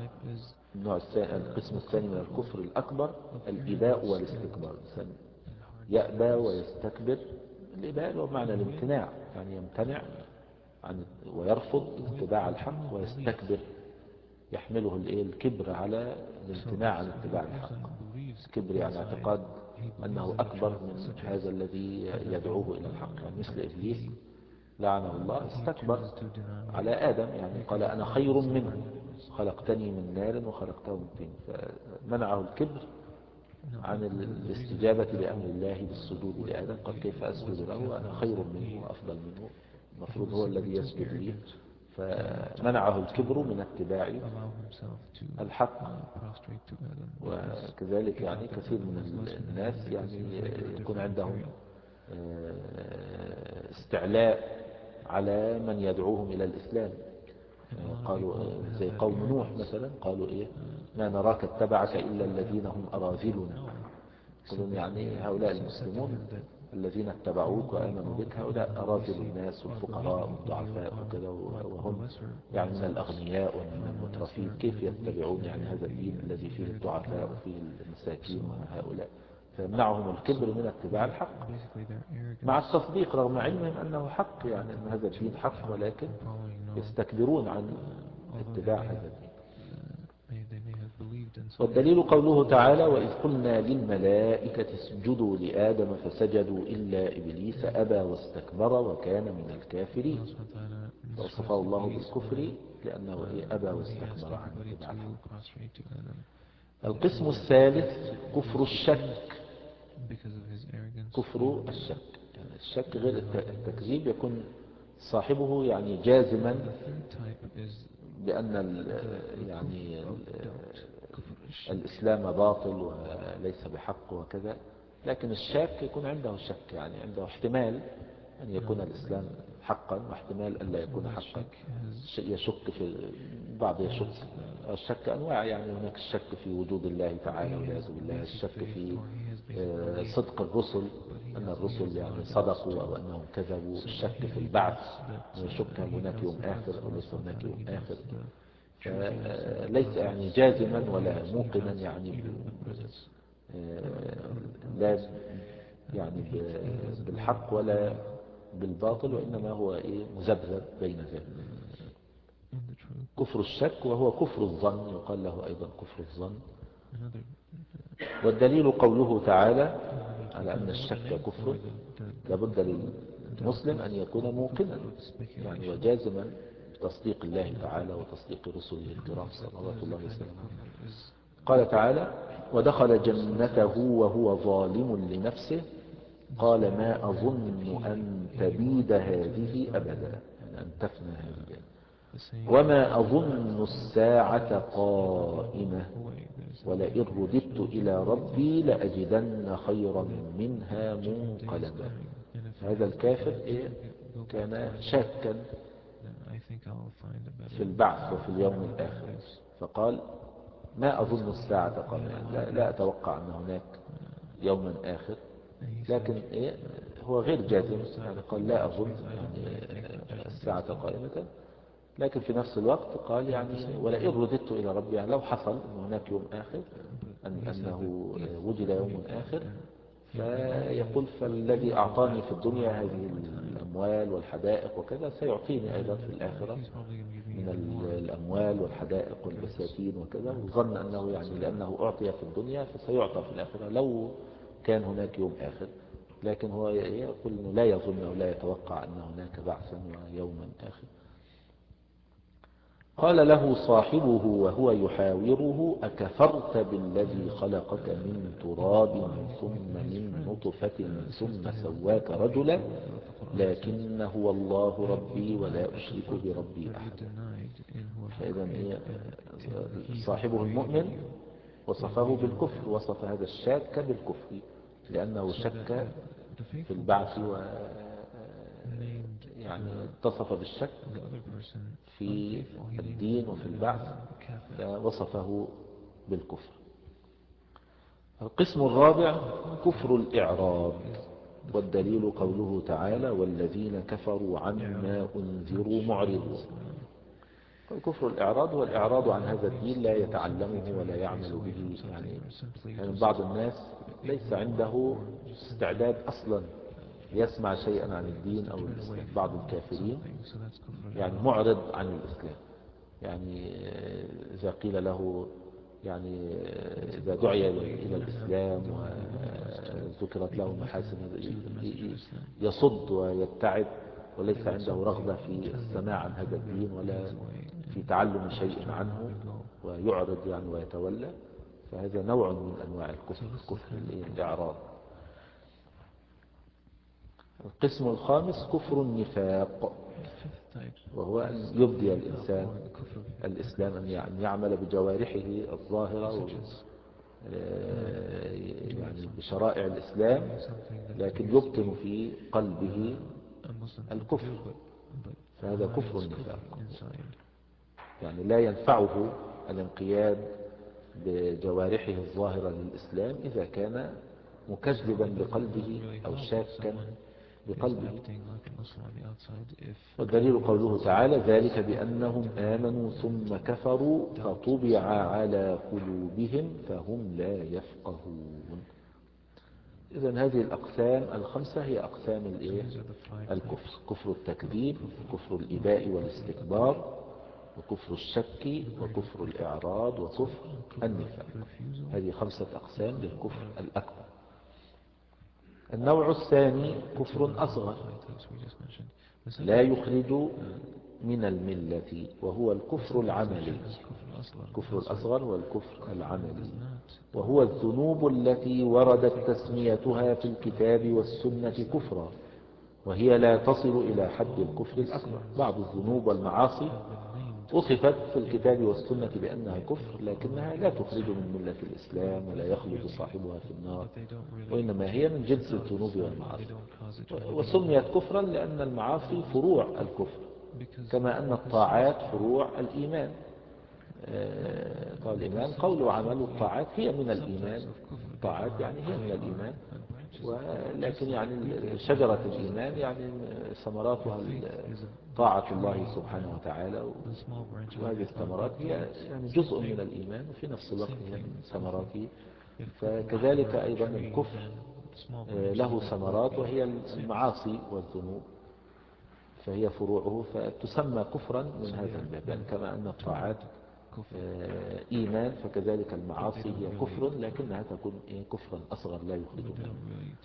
القسم الثاني من الكفر الأكبر الإباء والاستكبار، الإنسان يأبى ويستكبر. الإباء هو معنى الامتناع، يعني يمتنع عن ويرفض اتباع الحق، ويستكبر يحمله الكبر على الامتناع عن اتباع الحق. الكبر يعني اعتقاد أنه أكبر من هذا الذي يدعوه إلى الحق، يعني مثل إبليس لعنه الله استكبر على آدم، يعني قال أنا خير منه خلقتني من نار وخلقته من طين، فمنعه الكبر عن الاستجابة لأمر الله بالسجود لآدم. قال كيف أسجد له وأنا خير منه وأفضل منه، المفروض هو الذي يسجد لي. فمنعه الكبر من اتباع الحق. وكذلك يعني كثير من الناس يعني يكون عندهم استعلاء على من يدعوهم إلى الإسلام. قالوا زي قوم نوح مثلا، قالوا إيه ما نراك اتبعك إلا الذين هم أراذلنا. قالوا يعني هؤلاء المسلمون الذين اتبعوك وآمنوا بك هؤلاء أراذل الناس والفقراء والضعفاء وكذا، وهم يعني من الأغنياء ومن المترفين، كيف يتبعون يعني هذا الدين الذي فيه الضعفاء وفيه المساكين وهؤلاء؟ فيمنعهم الكبر من اتباع الحق مع التصديق رغم علمهم أنه حق، يعني أن هذا الدين حق، ولكن يستكبرون عن اتباع هذا الدين. والدليل قوله تعالى: وإذ قلنا للملائكة اسجدوا لآدم فسجدوا إلا إبليس أبى واستكبر وكان من الكافرين. وصفه الله بالكفر لأنه أبى واستكبر عن اتباع الحق. القسم الثالث كفر الشك. كفر الشك يعني الشك غير التكذيب، يكون صاحبه يعني جازما بأن يعني الإسلام باطل وليس بحق وكذا، لكن الشاك يكون عنده شك، يعني عنده احتمال أن يكون الإسلام حقا واحتمال أن لا يكون حقا، يشك في بعض يشك. الشك أنواع، يعني هناك الشك في وجود الله تعالى والعياذ بالله، الشك في صدق الرسل، أن الرسل يعني صدقوا أو أنهم كذبوا، الشك في البعث، يشك هل هناك يوم آخر أو ليس هناك يوم آخر. ليس يعني جازما ولا موقنا يعني لا يعني بالحق ولا بالباطل، وإنما هو إيه مذبذب بين ذلك. كفر الشك وهو كفر الظن، يقال له أيضا كفر الظن. والدليل قوله تعالى على أن الشك كفر: لابد للمسلم أن يكون موقنا يعني وجازما بتصديق الله تعالى وتصديق رسله الكرام صلوات الله وسلامه. قال تعالى: ودخل جنته وهو ظالم لنفسه قال ما أظن أن تبيد هذه أبدا، يعني أن تفنى هذه، وما أظن الساعة قائمة ولئن رددت إلى ربي لأجدن خيرا منها منقلبا. هذا الكافر إيه؟ كان شاكا في البعث وفي اليوم الآخر، فقال ما أظن الساعة قائمة، يعني لا, لا أتوقع أن هناك يوما آخر، لكن إيه هو غير جازم، يعني قال لا أظن يعني الساعة قائمة، لكن في نفس الوقت قال يعني ولئن رددت إلى ربي، يعني لو حصل أن هناك يوم آخر، أن أنه وجد يوم آخر، فيقول فالذي أعطاني في الدنيا هذه الأموال والحدائق وكذا سيعطيني أيضا في الآخرة من الأموال والحدائق والبساتين وكذا، وظن أنه يعني لأنه أعطي في الدنيا فسيعطى في الآخرة لو كان هناك يوم آخر، لكن هو يقول أنه لا يظن أو لا يتوقع أن هناك بعثا ويوما آخر. قال له صاحبه وهو يحاوره أكفرت بالذي خلقك من تراب ثم من نطفة ثم سواك رجلا لكن هو الله ربي ولا أشرك بربي أحدا. فإذا صاحبه المؤمن وصفه بالكفر، وصف هذا الشاك بالكفر لأنه شك في البعث و يعني اتصف بالشك في الدين وفي البعث فوصفه بالكفر. القسم الرابع كفر الإعراض. والدليل قوله تعالى والذين كفروا عما أنذروا معرضون. كفر الإعراض هو الإعراض عن هذا الدين، لا يتعلمه ولا يعمل به. يعني, يعني بعض الناس ليس عنده استعداد أصلا ليسمع شيئا عن الدين أو الإسلام. بعض الكافرين يعني معرض عن الإسلام، يعني إذا قيل له يعني إذا دعي إلى الإسلام وذكرت له محاسن يصد ويبتعد وليس عنده رغبة في السماع عن هذا الدين ولا في تعلم شيء عنه ويعرض يعني ويتولى، فهذا نوع من أنواع الكفر، كفر الإعراض. القسم الخامس كفر النفاق، وهو أن يبدي الإنسان الإسلام، أن يعمل بجوارحه الظاهرة يعني بشرائع الإسلام، لكن يبطن في قلبه الكفر، فهذا كفر النفاق. يعني لا ينفعه الانقياد بجوارحه الظاهرة للإسلام إذا كان مكذبا بقلبه أو شاكا بقلبه. والدليل قوله تعالى ذلك بأنهم آمنوا ثم كفروا فطبع على قلوبهم فهم لا يفقهون. إذن هذه الأقسام الخمسة هي أقسام الكفر: كفر التكذيب، كفر الإباء والاستكبار، وكفر الشك، وكفر الإعراض، وكفر النفاق. هذه خمسة أقسام للكفر الأكبر. النوع الثاني كفر أصغر لا يخرج من الملة، وهو الكفر العملي. الكفر الأصغر هو الكفر العملي، وهو الذنوب التي وردت تسميتها في الكتاب والسنة كفرا، وهي لا تصل إلى حد الكفر الأكبر. بعض الذنوب والمعاصي وصفت في الكتاب والسنة بأنها كفر، لكنها لا تخرج من ملة الإسلام ولا يخلد صاحبها في النار، وإنما هي من جنس الذنوب والمعاصي. وسميت كفرا لأن المعاصي فروع الكفر، كما أن الطاعات فروع الإيمان. قال الإيمان قول وعمل، الطاعات هي من الإيمان، الطاعات يعني هي من الإيمان، ولكن يعني شجرة الإيمان يعني ثمراتها طاعة الله سبحانه وتعالى، وهذه الثمرات هي يعني جزء من الإيمان وفي نفس الوقت هي من ثمراته. فكذلك أيضا الكفر له ثمرات وهي المعاصي والذنوب، فهي فروعه فتسمى كفرا من هذا الباب. يعني كما أن الطاعات إيمان، فكذلك المعاصي هي كفر، لكنها تكون كفرا أصغر لا يخرج منه.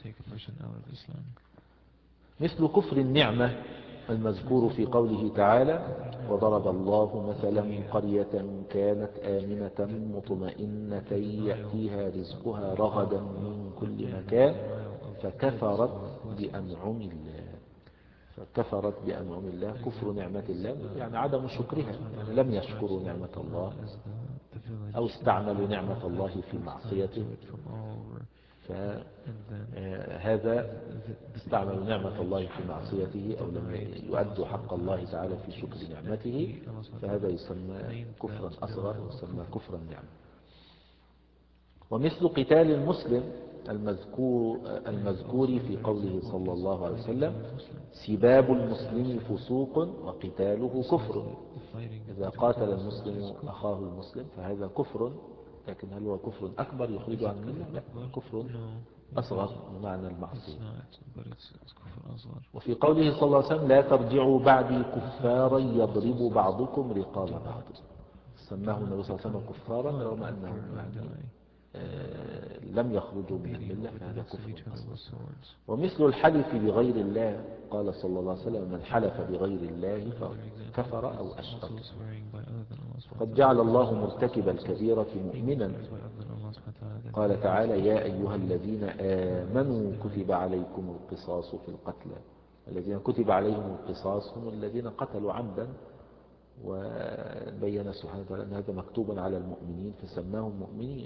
مثل كفر النعمة المذكور في قوله تعالى وضرب الله مثلا قرية كانت آمنة مطمئنة يأتيها رزقها رغدا من كل مكان فكفرت بأنعم الله. فكفرت بأنعم الله كفر نعمة الله، يعني عدم شكرها، يعني لم يشكروا نعمة الله أو استعملوا نعمة الله في معصيته، فهذا استعملوا نعمة الله في معصيته أو لم يؤدوا حق الله تعالى في شكر نعمته، فهذا يسمى كفرا أصغر ويسمى كفرا نعمة. ومثل قتال المسلم المذكور, المذكور في قوله صلى الله عليه وسلم سباب المسلم فسوق وقتاله كفر. إذا قاتل المسلم أخاه المسلم فهذا كفر، لكن هل هو كفر أكبر يخرج عن الملة؟ لا، كفر أصغر بمعنى المعصية. وفي قوله صلى الله عليه وسلم لا ترجعوا بعدي كفارا يضرب بعضكم رقاب بعض، سماه النبي صلى الله عليه وسلم كفارا رغم أنهم يعني آه لم يخرجوا من الملة، فهذا كفر أصغر. ومثل الحلف بغير الله قال صلى الله عليه وسلم من حلف بغير الله فكفر أو أشرك. قد جعل الله مرتكب الكبيرة مؤمنا، قال تعالى يا أيها الذين آمنوا كتب عليكم القصاص في القتلى. الذين كتب عليهم القصاص هم الذين قتلوا عمدا، وبين سبحانه وتعالى أن هذا مكتوب على المؤمنين فسماهم مؤمنين.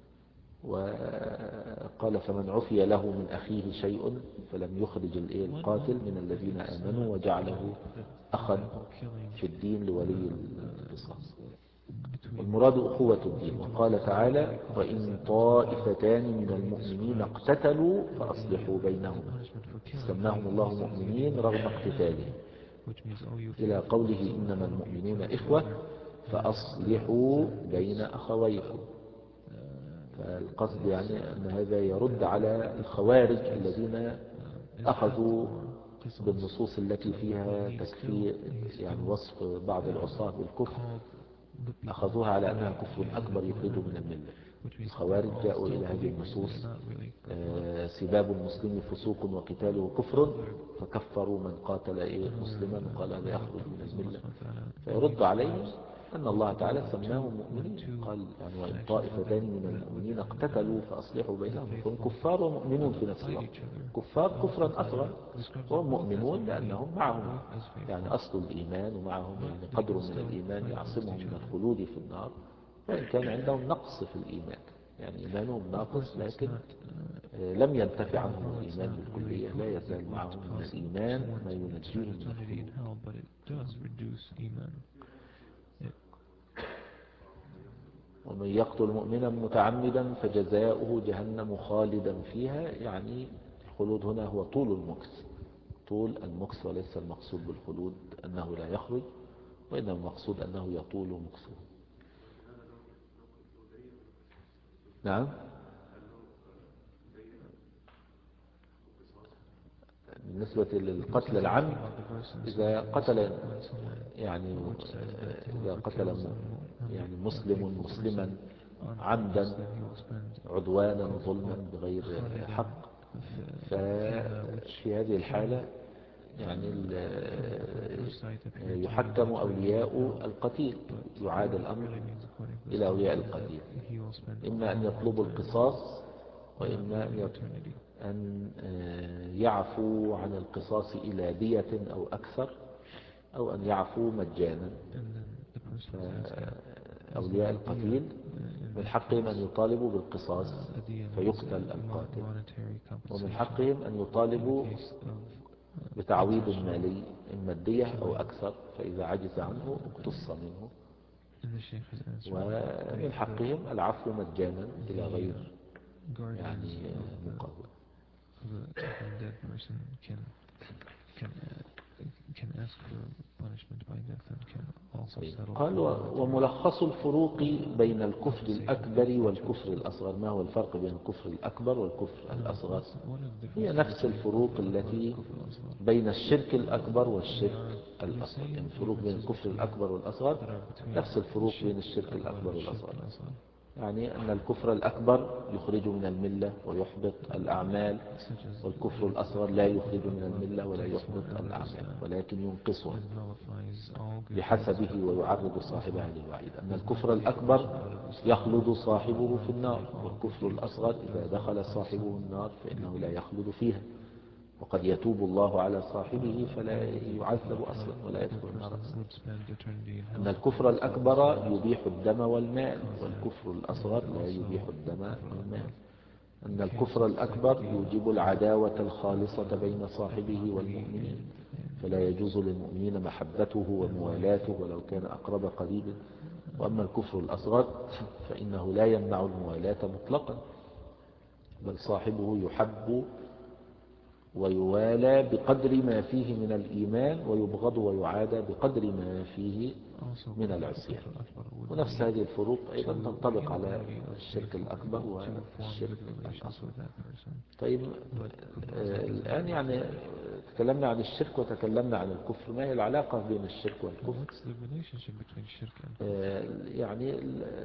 وقال فمن عفي له من أخيه شيء فلم يخرج القاتل من الذين آمنوا وجعله أخا في الدين لولي القصاص. والمراد أخوة الدين. وقال تعالى وإن طائفتان من المؤمنين اقتتلوا فأصلحوا بينهما، سماهم الله مؤمنين رغم اقتتالهم، إلى قوله إنما المؤمنون إخوة فأصلحوا بين أخويكم. فالقصد يعني أن هذا يرد على الخوارج الذين أخذوا بالنصوص التي فيها تكفير، يعني وصف بعض العصاة بالكفر، أخذوها على أنها كفر أكبر يخرج من الملة. الخوارج جاءوا إلى هذه النصوص سباب المسلم فسوق وقتاله كفر، فكفروا من قاتل مسلما وقال هذا يخرج من الملة، فيرد عليهم أن الله تعالى سماهم مؤمنين. قال يعني وإن طائفتان من المؤمنين اقتتلوا فأصلحوا بينهم، فهم كفار ومؤمنون في نفس الوقت. كفار كفرا أصغر، وهم مؤمنون لأنهم معهم يعني أصل الإيمان، ومعهم يعني قدر من الإيمان يعصمهم من الخلود في النار، وإن كان عندهم نقص في الإيمان، يعني إيمانهم ناقص، لكن لم ينتفع عنهم الإيمان بالكلية، لا يزال معهم من الإيمان ما ينجيهم من الخلود. ومن يقتل مؤمنا متعمدا فجزاؤه جهنم خالدا فيها، يعني الخلود هنا هو طول المكث، طول المكث، وليس المقصود بالخلود أنه لا يخرج، وإنما المقصود أنه يطول مكثه. نعم. بالنسبة للقتل العمد، إذا قتل يعني إذا قتل يعني مسلم مسلما عمدا عدوانا ظلما بغير حق، ففي هذه الحالة يعني يحكم أولياء القتيل، يعاد الأمر إلى أولياء القتيل، إما أن يطلبوا القصاص، وإما أن يعفوا عن القصاص إلى دية أو أكثر، أو أن يعفوا مجانا. أولياء القتيل من حقهم أن يطالبوا بالقصاص فيقتل القاتل، ومن حقهم أن يطالبوا بتعويض مالي، إما الدية أو أكثر، فإذا عجز عنه اقتص منه، ومن حقهم العفو مجانا إلى غير يعني مقابل. قال وملخص الفروق بين الكفر الأكبر والكفر الأصغر. ما هو الفرق بين الكفر الأكبر والكفر الأصغر؟ هي نفس الفروق التي بين الشرك الأكبر والشرك الأصغر، يعني الفروق بين الكفر الأكبر والأصغر نفس الفروق بين الشرك الأكبر والأصغر، يعني أن الكفر الأكبر يخرج من الملة ويحبط الأعمال، والكفر الأصغر لا يخرج من الملة ولا يحبط الأعمال ولكن ينقصها بحسبه ويعرض صاحبه للوعيد. أن الكفر الأكبر يخلد صاحبه في النار، والكفر الأصغر إذا دخل صاحبه النار فإنه لا يخلد فيها، وقد يتوب الله على صاحبه فلا يعذب أصلا ولا يدخل النار أصلا. أن الكفر الأكبر يبيح الدم والمال، والكفر الأصغر لا يبيح الدم والمال. أن الكفر الأكبر يوجب العداوة الخالصة بين صاحبه والمؤمنين، فلا يجوز للمؤمنين محبته وموالاته ولو كان أقرب قريب. وأما الكفر الأصغر فإنه لا يمنع الموالاة مطلقا، بل صاحبه يحب ويوالى بقدر ما فيه من الإيمان، ويبغض ويعادى بقدر ما فيه من العصيان. ونفس هذه الفروق أيضا تنطبق على الشرك الأكبر والشرك الأصغر. طيب آه الآن يعني تكلمنا عن الشرك وتكلمنا عن الكفر، ما هي العلاقة بين الشرك والكفر؟ آه يعني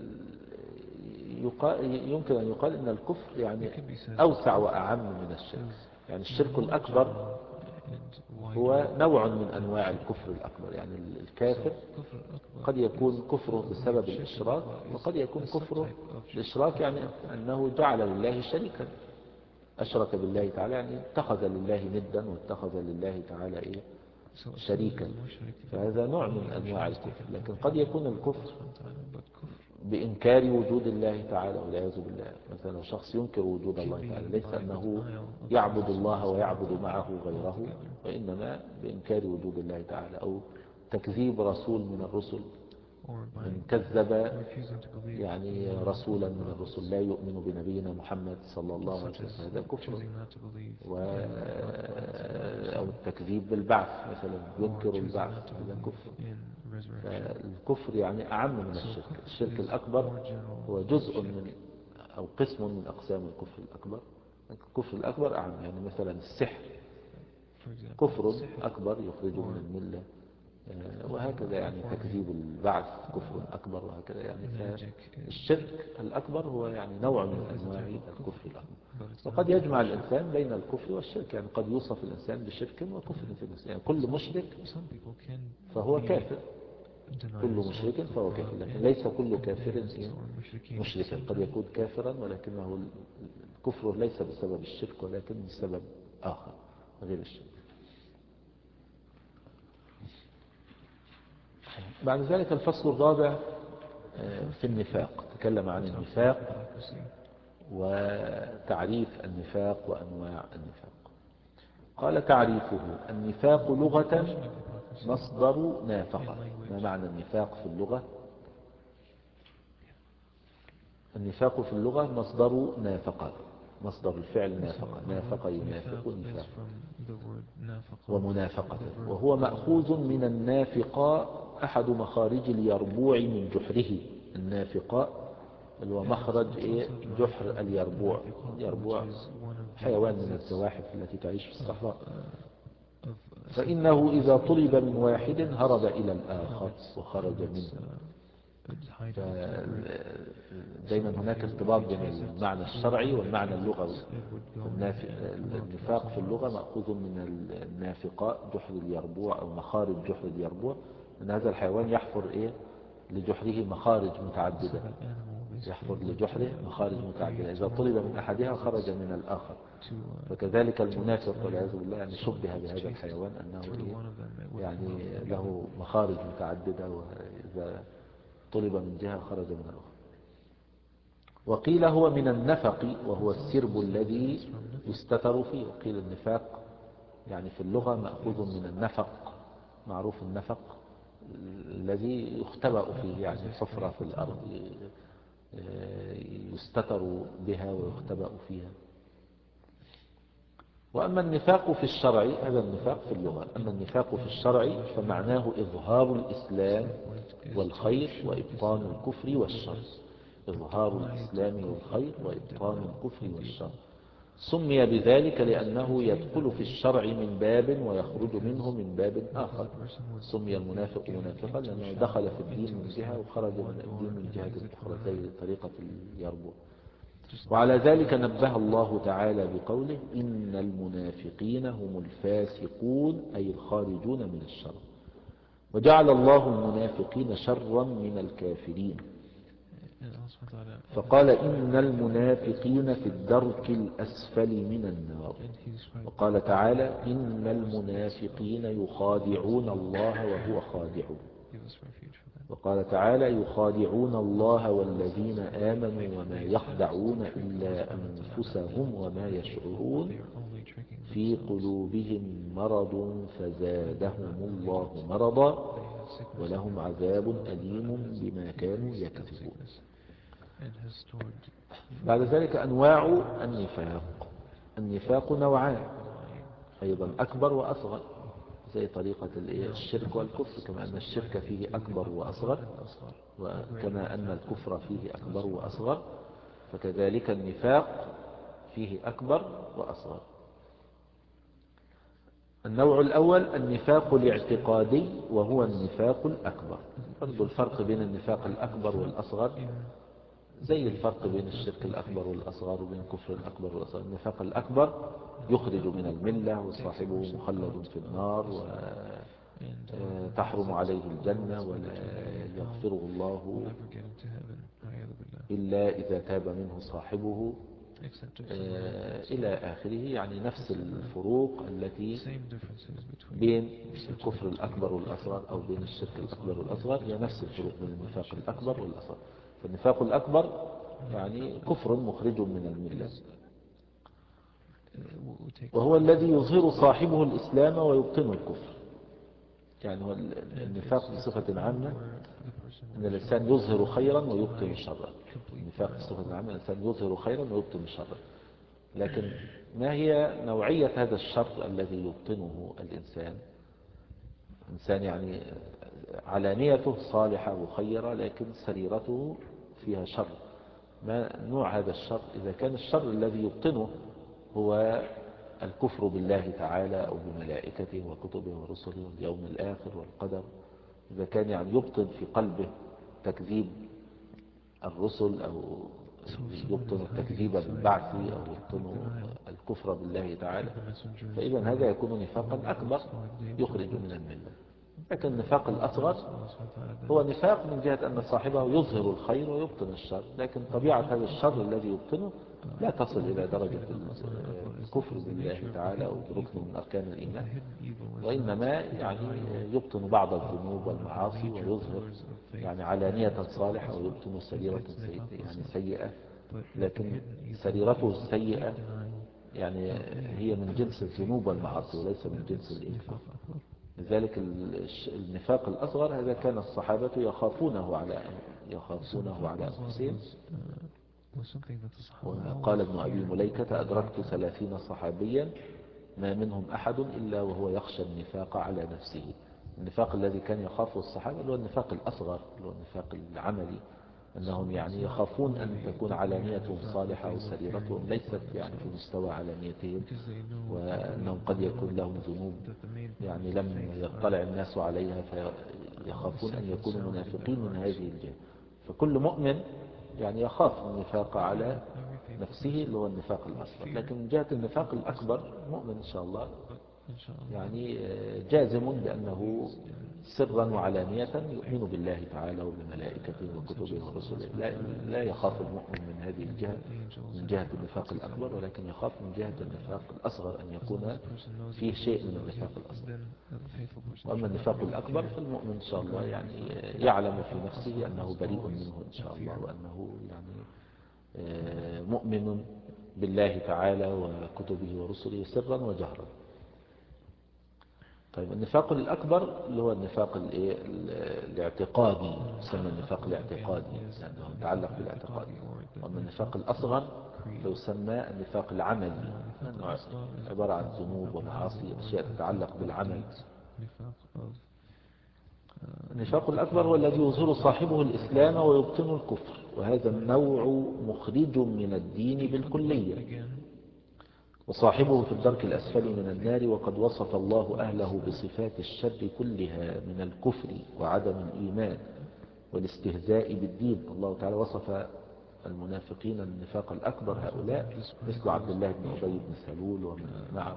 يمكن أن يقال أن الكفر يعني أوسع وأعم من الشرك. يعني الشرك الأكبر هو نوع من أنواع الكفر الأكبر، يعني الكافر قد يكون كفره بسبب الإشراك، وقد يكون كفره الإشراك يعني أنه جعل لله شريكا، أشرك بالله تعالى، يعني اتخذ لله ندا واتخذ لله تعالى إيه شريكا، فهذا نوع من أنواع الكفر. لكن قد يكون الكفر بإنكار وجود الله تعالى والعياذ بالله. مثلا لو شخص ينكر وجود الله تعالى، ليس أنه يعبد الله ويعبد معه غيره، وإنما بإنكار وجود الله تعالى، أو تكذيب رسول من الرسل، من كذب يعني رسولا من الرسل لا يؤمن بنبينا محمد صلى الله عليه وسلم، هذا كفر. و... أو التكذيب بالبعث، مثلا ينكر البعث، هذا كفر. فالكفر يعني أعم من الشرك. الشرك الأكبر هو جزء من أو قسم من أقسام الكفر الأكبر. الكفر الأكبر أعم، يعني مثلا السحر كفر أكبر يخرج من الملة، وهكذا يعني تكذيب البعث كفر أكبر، وهكذا يعني. فالشرك الأكبر هو يعني نوع من أنواع الكفر الأكبر، وقد يجمع الإنسان بين الكفر والشرك، يعني قد يوصف الإنسان بشرك وكفر في نفسه، يعني كل مشرك فهو كافر، كل مشرك فهو كافر، لكن ليس كل كافر مشركا، قد يكون كافرا ولكنه الكفر ليس بسبب الشرك ولكن بسبب آخر غير الشرك. بعد ذلك الفصل الرابع في النفاق، تكلم عن النفاق وتعريف النفاق وأنواع النفاق. قال تعريفه: النفاق لغة مصدر نافق. ما معنى النفاق في اللغة؟ النفاق في اللغة مصدر نافق، مصدر الفعل نافق، نافق ينافق نفاق ومنافقة، وهو مأخوذ من النافقاء أحد مخارج اليربوع من جحره. النافقاء اللي هو مخرج إيه؟ جحر اليربوع. اليربوع حيوان من الزواحف التي تعيش في الصحراء. فإنه إذا طلب من واحد هرب إلى الآخر وخرج منه. دايما هناك ارتباط بين المعنى الشرعي والمعنى اللغوي. النفاق في اللغة مأخوذ من النافقاء جحر اليربوع أو مخارج جحر اليربوع، أن هذا الحيوان يحفر إيه لجحره مخارج متعددة، يحفر لجحره مخارج متعددة، إذا طلب من أحدها خرج من الآخر. فكذلك المنافق والعياذ بالله يعني شبه بهذا الحيوان أنه إيه؟ يعني له مخارج متعددة، وإذا طلب من جهة خرج من الأخرى. وقيل هو من النفق وهو السرب الذي يستتر فيه. وقيل النفاق يعني في اللغة مأخوذ من النفق، معروف النفق الذي يختبأ فيه، يعني حفرة في الأرض يستتر بها ويختبأ فيها. وأما النفاق في الشرع، هذا النفاق في اللغة، أما النفاق في الشرع فمعناه إظهار الإسلام والخير وإبطان الكفر والشر. إظهار الإسلام والخير وإبطان الكفر والشر. سمي بذلك لأنه يدخل في الشرع من باب ويخرج منه من باب آخر. سمي المنافق منافقا لأنه دخل في الدين من جهة وخرج من الدين من جهة أخرى، زي طريقة اليربوع. وعلى ذلك نبه الله تعالى بقوله إن المنافقين هم الفاسقون، أي الخارجون من الشر. وجعل الله المنافقين شرا من الكافرين، فقال إن المنافقين في الدرك الأسفل من النار. وقال تعالى إن المنافقين يخادعون الله وهو خادعهم. وقال تعالى يخادعون الله والذين آمنوا وما يخدعون إلا أنفسهم وما يشعرون في قلوبهم مرض فزادهم الله مرضا ولهم عذاب أليم بما كانوا يكذبون. بعد ذلك أنواع النفاق. النفاق نوعان أيضا، أكبر وأصغر، زي طريقة الشرك والكفر، كما أن الشرك فيه أكبر وأصغر، وكما أن الكفر فيه أكبر وأصغر، فكذلك النفاق فيه أكبر وأصغر. النوع الأول النفاق الاعتقادي، وهو النفاق الأكبر. برضو الفرق بين النفاق الأكبر والأصغر زي الفرق بين الشرك الأكبر والأصغر وبين الكفر الأكبر والأصغر. النفاق الأكبر يخرج من الملة وصاحبه مخلد في النار وتحرم عليه الجنة ولا يغفره الله إلا إذا تاب منه صاحبه إلى آخره. يعني نفس الفروق التي بين الكفر الأكبر والأصغر أو بين الشرك الأكبر والأصغر هي نفس الفروق بين النفاق الأكبر والأصغر. فالنفاق الأكبر يعني كفر مخرج من الملة، وهو الذي يظهر صاحبه الإسلام ويبطن الكفر. يعني هو النفاق بصفة عامة أن الإنسان يظهر خيرا ويبطن شرا. النفاق بصفة عامة الإنسان يظهر خيرا ويبطن شرا، لكن ما هي نوعية هذا الشر الذي يبطنه الإنسان؟ إنسان يعني علانيته صالحة وخيرة لكن سريرته فيها شر. ما نوع هذا الشر؟ إذا كان الشر الذي يبطنه هو الكفر بالله تعالى أو بملائكته وكتبه ورسله واليوم الآخر والقدر، إذا كان يعني يبطن في قلبه تكذيب الرسل أو يبطن التكذيب بالبعث أو يبطن الكفر بالله تعالى، فإذا هذا يكون نفاقا أكبر يخرج من الملة. لكن النفاق الأصغر هو نفاق من جهة أن صاحبه يظهر الخير ويبطن الشر، لكن طبيعة هذا الشر الذي يبطنه لا تصل إلى درجة الكفر بالله تعالى أو ركن من أركان الإيمان، وإنما يعني يبطن بعض الذنوب والمعاصي ويظهر يعني علانية صالحة ويبطن سريرة يعني سيئة، لكن سريرته السيئة يعني هي من جنس الذنوب والمعاصي وليس من جنس الكفر. لذلك النفاق الأصغر هذا كان الصحابة يخافونه على يخافونه على أنفسهم وقال ابن أبي مليكة أدركت ثلاثين صحابيا ما منهم أحد إلا وهو يخشى النفاق على نفسه. النفاق الذي كان يخافه الصحابة اللي هو النفاق الأصغر، اللي هو النفاق العملي، أنهم يعني يخافون أن تكون علانيتهم صالحة وسريرتهم ليست يعني في مستوى علانيتهم، وأنهم قد يكون لهم ذنوب يعني لم يطلع الناس عليها، فيخافون أن يكونوا منافقين من هذه الجهة. فكل مؤمن يعني يخاف النفاق على نفسه اللي هو النفاق الأصغر. لكن من جهة النفاق الأكبر مؤمن إن شاء الله يعني جازم بأنه سرا وعلانية يؤمن بالله تعالى وبملائكته وكتبه ورسله. لا, لا يخاف المؤمن من هذه الجهة من جهة النفاق الأكبر، ولكن يخاف من جهة النفاق الأصغر أن يكون فيه شيء من النفاق الأصغر. وأما النفاق الأكبر فالمؤمن إن شاء الله يعني يعلم في نفسه أنه بريء منه إن شاء الله، وأنه يعني مؤمن بالله تعالى وكتبه ورسله سرا وجهرا. طيب النفاق الأكبر اللي هو النفاق الاعتقادي، يسمى النفاق الاعتقادي لأنه يتعلق بالاعتقاد. وأما النفاق الأصغر فيسمى النفاق العملي، لأنه عبارة عن ذنوب ومعاصي، أشياء تتعلق بالعمل. النفاق الأكبر هو الذي يظهر صاحبه الإسلام ويبطن الكفر، وهذا النوع مخرج من الدين بالكلية، وصاحبه في الدرك الأسفل من النار. وقد وصف الله أهله بصفات الشر كلها من الكفر وعدم الإيمان والاستهزاء بالدين. الله تعالى وصف المنافقين النفاق الأكبر هؤلاء مثل عبد الله بن أبي بن سلول ومن معه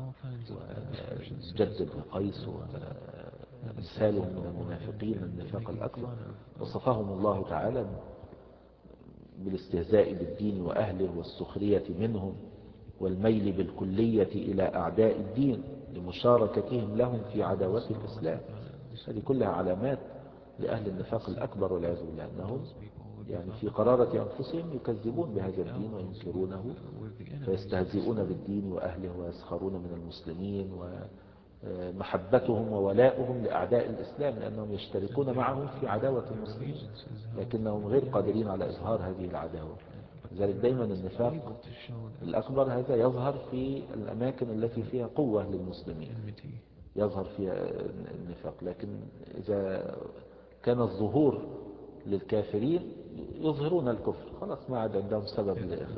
وجد بن قيس وأمثالهم من المنافقين النفاق الأكبر. وصفهم الله تعالى بالاستهزاء بالدين وأهله والسخرية منهم والميل بالكلية إلى أعداء الدين لمشاركتهم لهم في عداوة الإسلام. هذه كلها علامات لأهل النفاق الأكبر والعياذ بالله، أنهم يعني في قرارة أنفسهم يكذبون بهذا الدين وينكرونه، فيستهزئون بالدين وأهله ويسخرون من المسلمين، ومحبتهم وولاؤهم لأعداء الإسلام لأنهم يشتركون معهم في عداوة المسلمين، لكنهم غير قادرين على إظهار هذه العداوة. لذلك دايما النفاق الأكبر هذا يظهر في الأماكن التي فيها قوة للمسلمين، يظهر فيها النفاق. لكن إذا كان الظهور للكافرين يظهرون الكفر، خلاص ما عاد عندهم سبب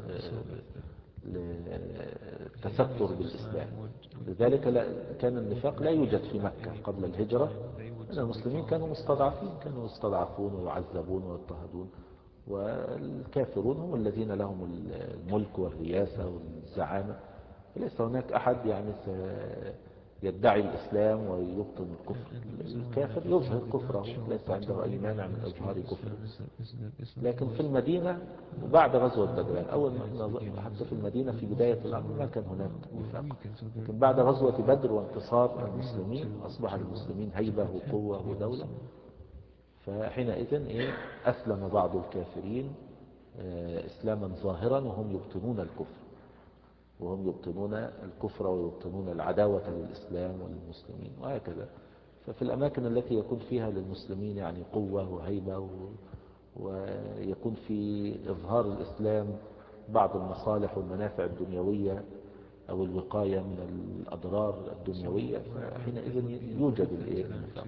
للتستر بالإسلام. لذلك كان النفاق لا يوجد في مكة قبل الهجرة، لأن المسلمين كانوا مستضعفين، كانوا يستضعفون ويعذبون ويضطهدون، والكافرون هم الذين لهم الملك والرياسة والزعامة. فليس هناك أحد يعني يدعي الإسلام ويبطن الكفر. الكافر يظهر كفره، ليس عنده أي مانع من إظهار كفره. لكن في المدينة وبعد غزوة بدر، يعني أول ما حتى في المدينة في بداية الأمر ما كان هناك نفاق، لكن بعد غزوة بدر وانتصار المسلمين أصبح المسلمين هيبة وقوة ودولة، فحينئذ إيه أسلم بعض الكافرين إسلاما ظاهرا وهم يبطنون الكفر، وهم يبطنون الكفر ويبطنون العداوة للإسلام وللمسلمين وهكذا. ففي الأماكن التي يكون فيها للمسلمين يعني قوة وهيبة ويكون في إظهار الإسلام بعض المصالح والمنافع الدنيوية أو الوقاية من الأضرار الدنيوية، فحينئذ يوجد النفاق.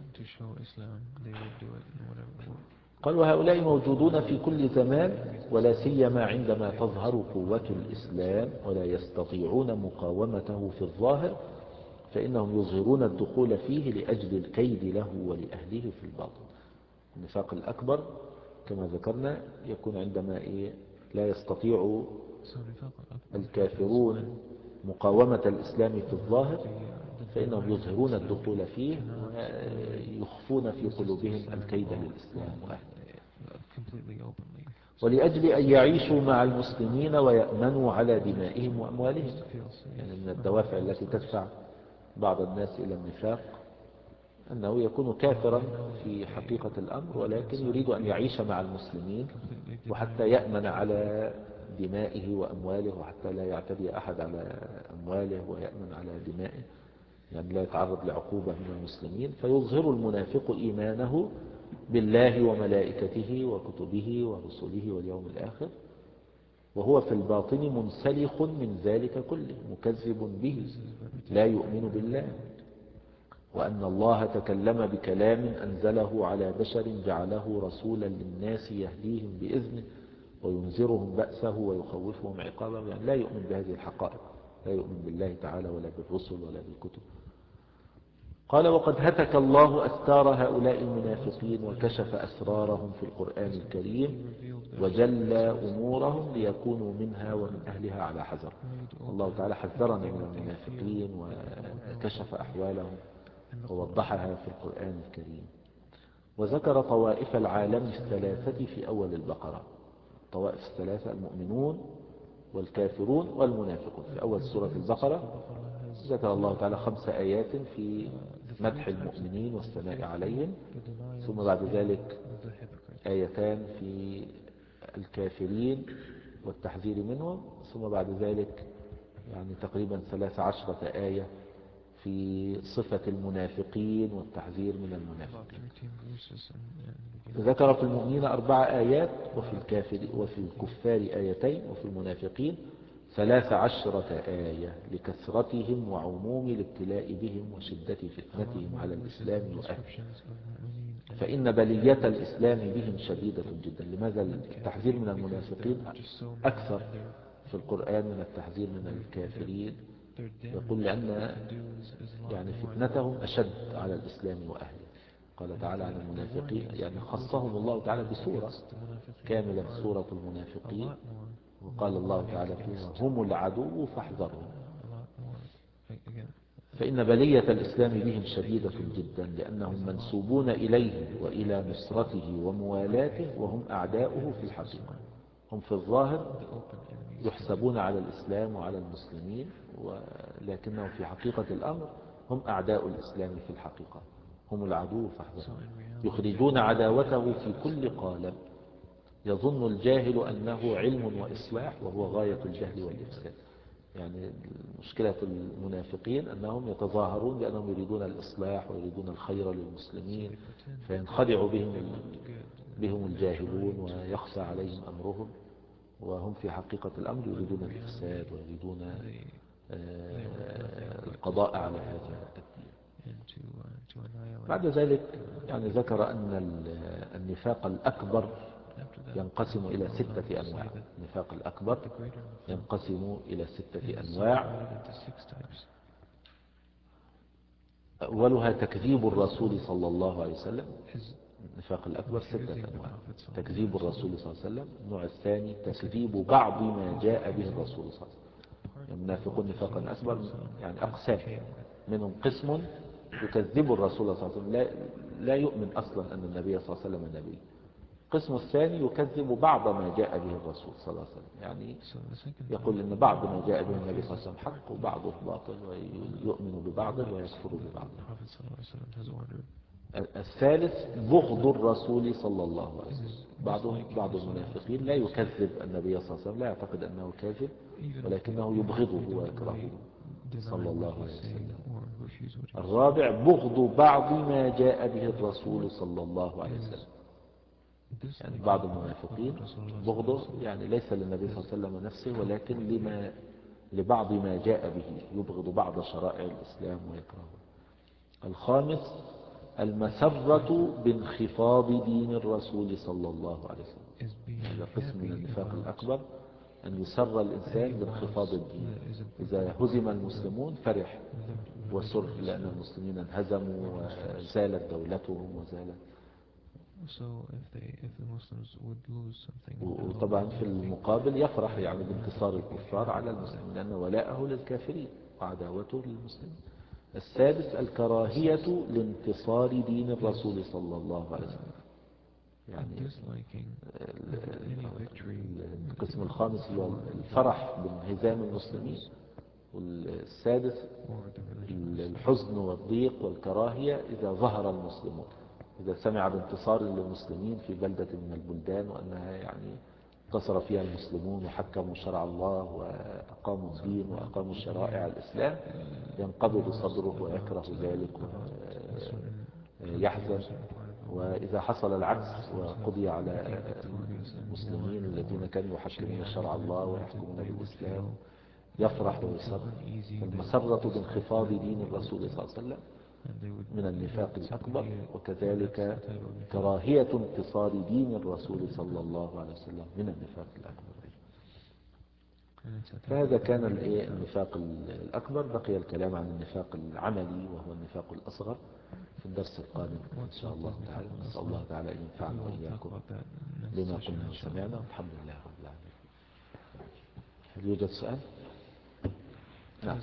قال وهؤلاء موجودون في كل زمان، ولا سيما عندما تظهر قوة الإسلام ولا يستطيعون مقاومته في الظاهر، فإنهم يظهرون الدخول فيه لأجل الكيد له ولأهله في الباطن. النفاق الأكبر كما ذكرنا يكون عندما إيه لا يستطيع الكافرون مقاومة الإسلام في الظاهر، فإنهم يظهرون الدخول فيه ويخفون في قلوبهم الكيد للإسلام وأهله، ولأجل أن يعيشوا مع المسلمين ويأمنوا على دمائهم وأموالهم. يعني من الدوافع التي تدفع بعض الناس إلى النفاق أنه يكون كافرا في حقيقة الأمر، ولكن يريد أن يعيش مع المسلمين وحتى يأمن على دمائه وأمواله، وحتى لا يعتدي أحد على أمواله ويأمن على دمائه، يعني لا يتعرض لعقوبة من المسلمين. فيظهر المنافق إيمانه بالله وملائكته وكتبه ورسله واليوم الآخر، وهو في الباطن منسلخ من ذلك كله مكذب به لا يؤمن بالله، وأن الله تكلم بكلام أنزله على بشر جعله رسولا للناس يهديهم بإذنه وينذرهم بأسه ويخوفهم عقابه، يعني لا يؤمن بهذه الحقائق، لا يؤمن بالله تعالى ولا بالرسل ولا بالكتب. قال وقد هتك الله أستار هؤلاء المنافقين وكشف أسرارهم في القرآن الكريم وجلى أمورهم ليكونوا منها ومن أهلها على حذر. الله تعالى حذرنا من المنافقين وكشف أحوالهم ووضحها في القرآن الكريم. وذكر طوائف العالم الثلاثة في أول البقرة، طوائف الثلاثة المؤمنون والكافرون والمنافقون في أول سورة البقرة. ذكر الله تعالى خمس آيات في مدح المؤمنين والثناء عليهم، ثم بعد ذلك آيتان في الكافرين والتحذير منهم، ثم بعد ذلك يعني تقريبا ثلاث عشرة آية في صفة المنافقين والتحذير من المنافقين. ذكر في المؤمنين أربع آيات وفي الكافر وفي الكفار آيتين وفي المنافقين ثلاث عشرة آية لكثرتهم وعموم الابتلاء بهم وشدة فتنتهم على الإسلام وأهله، فإن بلية الإسلام بهم شديدة جدا. لماذا التحذير من المنافقين أكثر في القرآن من التحذير من الكافرين؟ يقول لأن يعني فتنتهم أشد على الإسلام وأهله. قال تعالى عن المنافقين يعني خصهم الله تعالى بسورة كاملة، سورة المنافقين، وقال الله تعالى فيها هم العدو فاحذرهم. فإن بلية الإسلام بهم شديدة جدا لأنهم منسوبون إليه وإلى نصرته وموالاته وهم أعداؤه في الحقيقة. هم في الظاهر يحسبون على الإسلام وعلى المسلمين، ولكنهم في حقيقة الأمر هم أعداء الإسلام في الحقيقة، هم العدو فاحذرهم. يخرجون عداوته في كل قالب. يظن الجاهل أنه علم وإصلاح وهو غاية الجهل والإفساد. يعني مشكلة المنافقين أنهم يتظاهرون بأنهم يريدون الإصلاح ويريدون الخير للمسلمين، فينخدع بهم بهم الجاهلون ويخفى عليهم أمرهم، وهم في حقيقة الأمر يريدون الإفساد ويريدون القضاء على هذا الدين. بعد ذلك يعني ذكر أن النفاق الأكبر ينقسم إلى ستة أنواع. النفاق الأكبر ينقسم إلى ستة أنواع. أولها تكذيب الرسول صلى الله عليه وسلم. النفاق الأكبر ستة أنواع: تكذيب الرسول صلى الله عليه وسلم. النوع الثاني تكذيب بعض ما جاء به الرسول صلى الله عليه وسلم. المنافقون نفاقا أكبر يعني أقسام، منهم قسم يكذب الرسول صلى الله عليه وسلم، لا, لا يؤمن أصلا أن النبي صلى الله عليه وسلم نبي. القسم الثاني يكذب بعض ما جاء به الرسول صلى الله عليه وسلم، يعني يقول إن بعض ما جاء به النبي صلى الله عليه وسلم حق وبعضه باطل، ويؤمن ببعضه ويكفر ببعضه. الثالث بغض الرسول صلى الله عليه وسلم. بعض بعض المنافقين لا يكذب النبي صلى الله عليه وسلم، لا يعتقد أنه كاذب، ولكنه يبغضه ويكرهه صلى الله عليه وسلم. الرابع بغض بعض ما جاء به الرسول صلى الله عليه وسلم. يعني بعض المنافقين بغضه يعني ليس للنبي صلى الله عليه وسلم نفسه، ولكن لما لبعض ما جاء به، يبغض بعض شرائع الإسلام ويكرهه. الخامس المسرة بانخفاض دين الرسول صلى الله عليه وسلم. هذا قسم من النفاق الأكبر، أن يسر الإنسان بانخفاض الدين. إذا هزم المسلمون فرح وسر لأن المسلمين انهزموا وزالت دولتهم وزالت. وطبعا في المقابل يفرح يعني بانتصار الكفار على المسلمين، لأن ولاءه للكافرين وعداوته للمسلمين. السادس الكراهية لانتصار دين الرسول صلى الله عليه وسلم. يعني القسم الخامس هو الفرح بانهزام المسلمين، والسادس الحزن والضيق والكراهية إذا ظهر المسلمون، إذا سمع بانتصار للمسلمين في بلدة من البلدان وأنها يعني انتصر فيها المسلمون وحكموا شرع الله وأقاموا الدين وأقاموا شرائع الإسلام، ينقبض صدره ويكره ذلك ويحزن وإذا حصل العكس وقضي على المسلمين الذين كانوا يحكمون شرع الله ويحكمون بالإسلام يفرح ويسر. فالمسرة بانخفاض دين الرسول صلى الله عليه وسلم من النفاق الأكبر، وكذلك كراهية انتصار دين الرسول صلى الله عليه وسلم من النفاق الأكبر. فهذا كان النفاق الأكبر. بقي الكلام عن النفاق العملي وهو النفاق الأصغر في الدرس القادم إن شاء الله تعالى. نسأل الله تعالى أن ينفعنا وإياكم بما قلنا وسمعنا، والحمد لله رب العالمين. هل يوجد سؤال؟ نعم.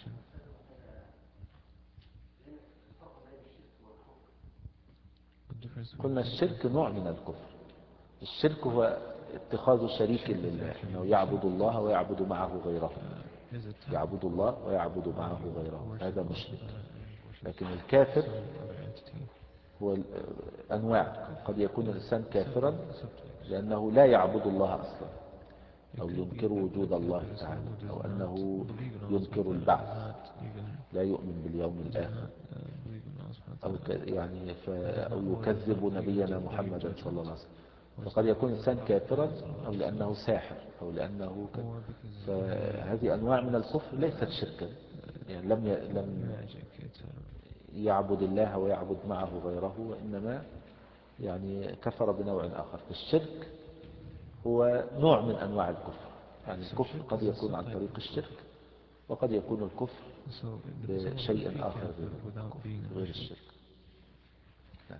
قلنا الشرك نوع من الكفر. الشرك هو اتخاذ شريك لله، أنه يعبد الله ويعبد معه غيره، يعبد الله ويعبد معه غيره، هذا مشرك. لكن الكافر هو أنواع. قد يكون الإنسان كافرا لأنه لا يعبد الله أصلا، أو ينكر وجود الله تعالى، أو أنه ينكر البعث، لا يؤمن باليوم الآخر، أو يعني أو يكذب نبينا محمدا صلى الله عليه وسلم. فقد يكون إنسان كافرا أو لأنه ساحر أو لأنه ك... فهذه أنواع من الكفر ليست شركا، يعني لم ي... لم يعبد الله ويعبد معه غيره، وإنما يعني كفر بنوع آخر. فالشرك هو نوع من أنواع الكفر. يعني الكفر قد يكون عن طريق الشرك، وقد يكون الكفر بشيء آخر غير الشرك. نعم.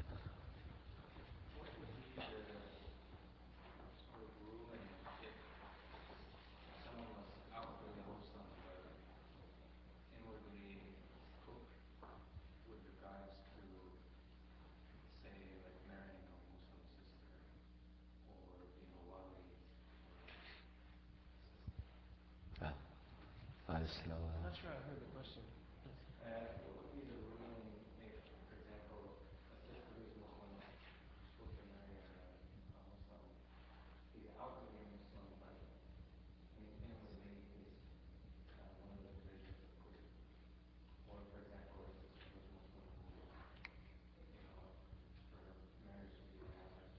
I'm not sure I heard the question. Uh, what would be the ruling if, for example, a sister who is Muslim is supposed to marry a, a Muslim? He's outwardly a Muslim, but inwardly he's uh, one of the divisions of Kufr. Or, for example, a sister who is Muslim who, you know, for marriage to be valid,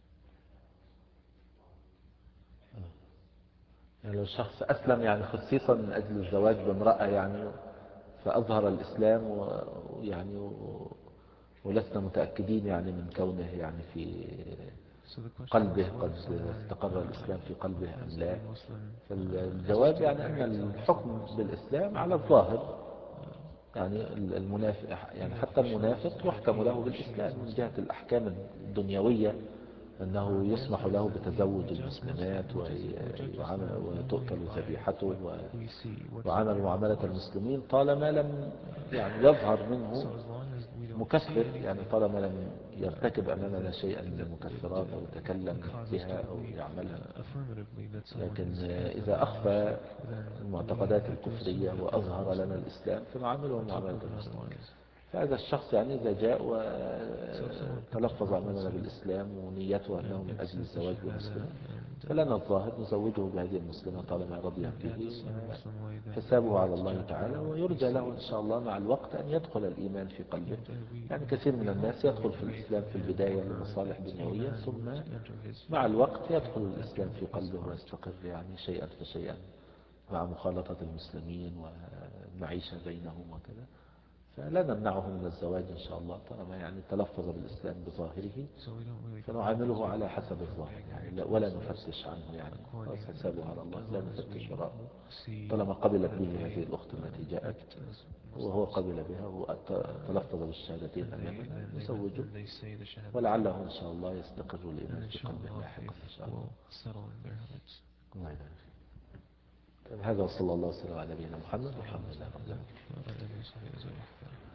يعني لو شخص أسلم يعني خصيصا من أجل الزواج بامرأة يعني فأظهر الإسلام ويعني ولسنا متأكدين يعني من كونه يعني في قلبه قد استقر الإسلام في قلبه أم لا. فالجواب يعني أن الحكم بالإسلام على الظاهر، يعني المنافق يعني حتى المنافق يحكم له بالإسلام من جهة الأحكام الدنيوية، أنه يسمح له بتزوج المسلمات وتؤكل ذبيحته وعمل معاملة المسلمين طالما لم يعني يظهر منه مكفر، يعني طالما لم يرتكب أمامنا شيئا من المكفرات أو يتكلم بها أو يعملها. لكن إذا أخفى المعتقدات الكفرية وأظهر لنا الإسلام فنعامله معاملة المسلمين. فهذا الشخص يعني إذا جاء وتلفظ أمامنا بالإسلام ونيته أنه من أجل الزواج بالمسلمة فلنا الظاهر نزوجه بهذه المسلمة طالما رضي به، حسابه على الله تعالى، ويرجى له إن شاء الله مع الوقت أن يدخل الإيمان في قلبه. يعني كثير من الناس يدخل في الإسلام في البداية لمصالح دنيوية، ثم مع الوقت يدخل الإسلام في قلبه ويستقر يعني شيئا فشيئا مع مخالطة المسلمين والمعيشة بينهم وكذا. فلا نمنعه من الزواج إن شاء الله طالما يعني تلفظ بالإسلام بظاهره، فنعامله على حسب الظاهر يعني ولا نفتش عنه، يعني خلاص حسابه على الله لا نفتش وراءه. طالما قبلت به هذه الأخت التي جاءت وهو قبل بها وتلفظ بالشهادتين أمامنا نزوجه، ولعله إن شاء الله يستقر الإيمان في قلبه لاحقا إن شاء الله. الله يبارك. هذا وصلى الله وسلم على نبينا محمد والحمد لله رب العالمين.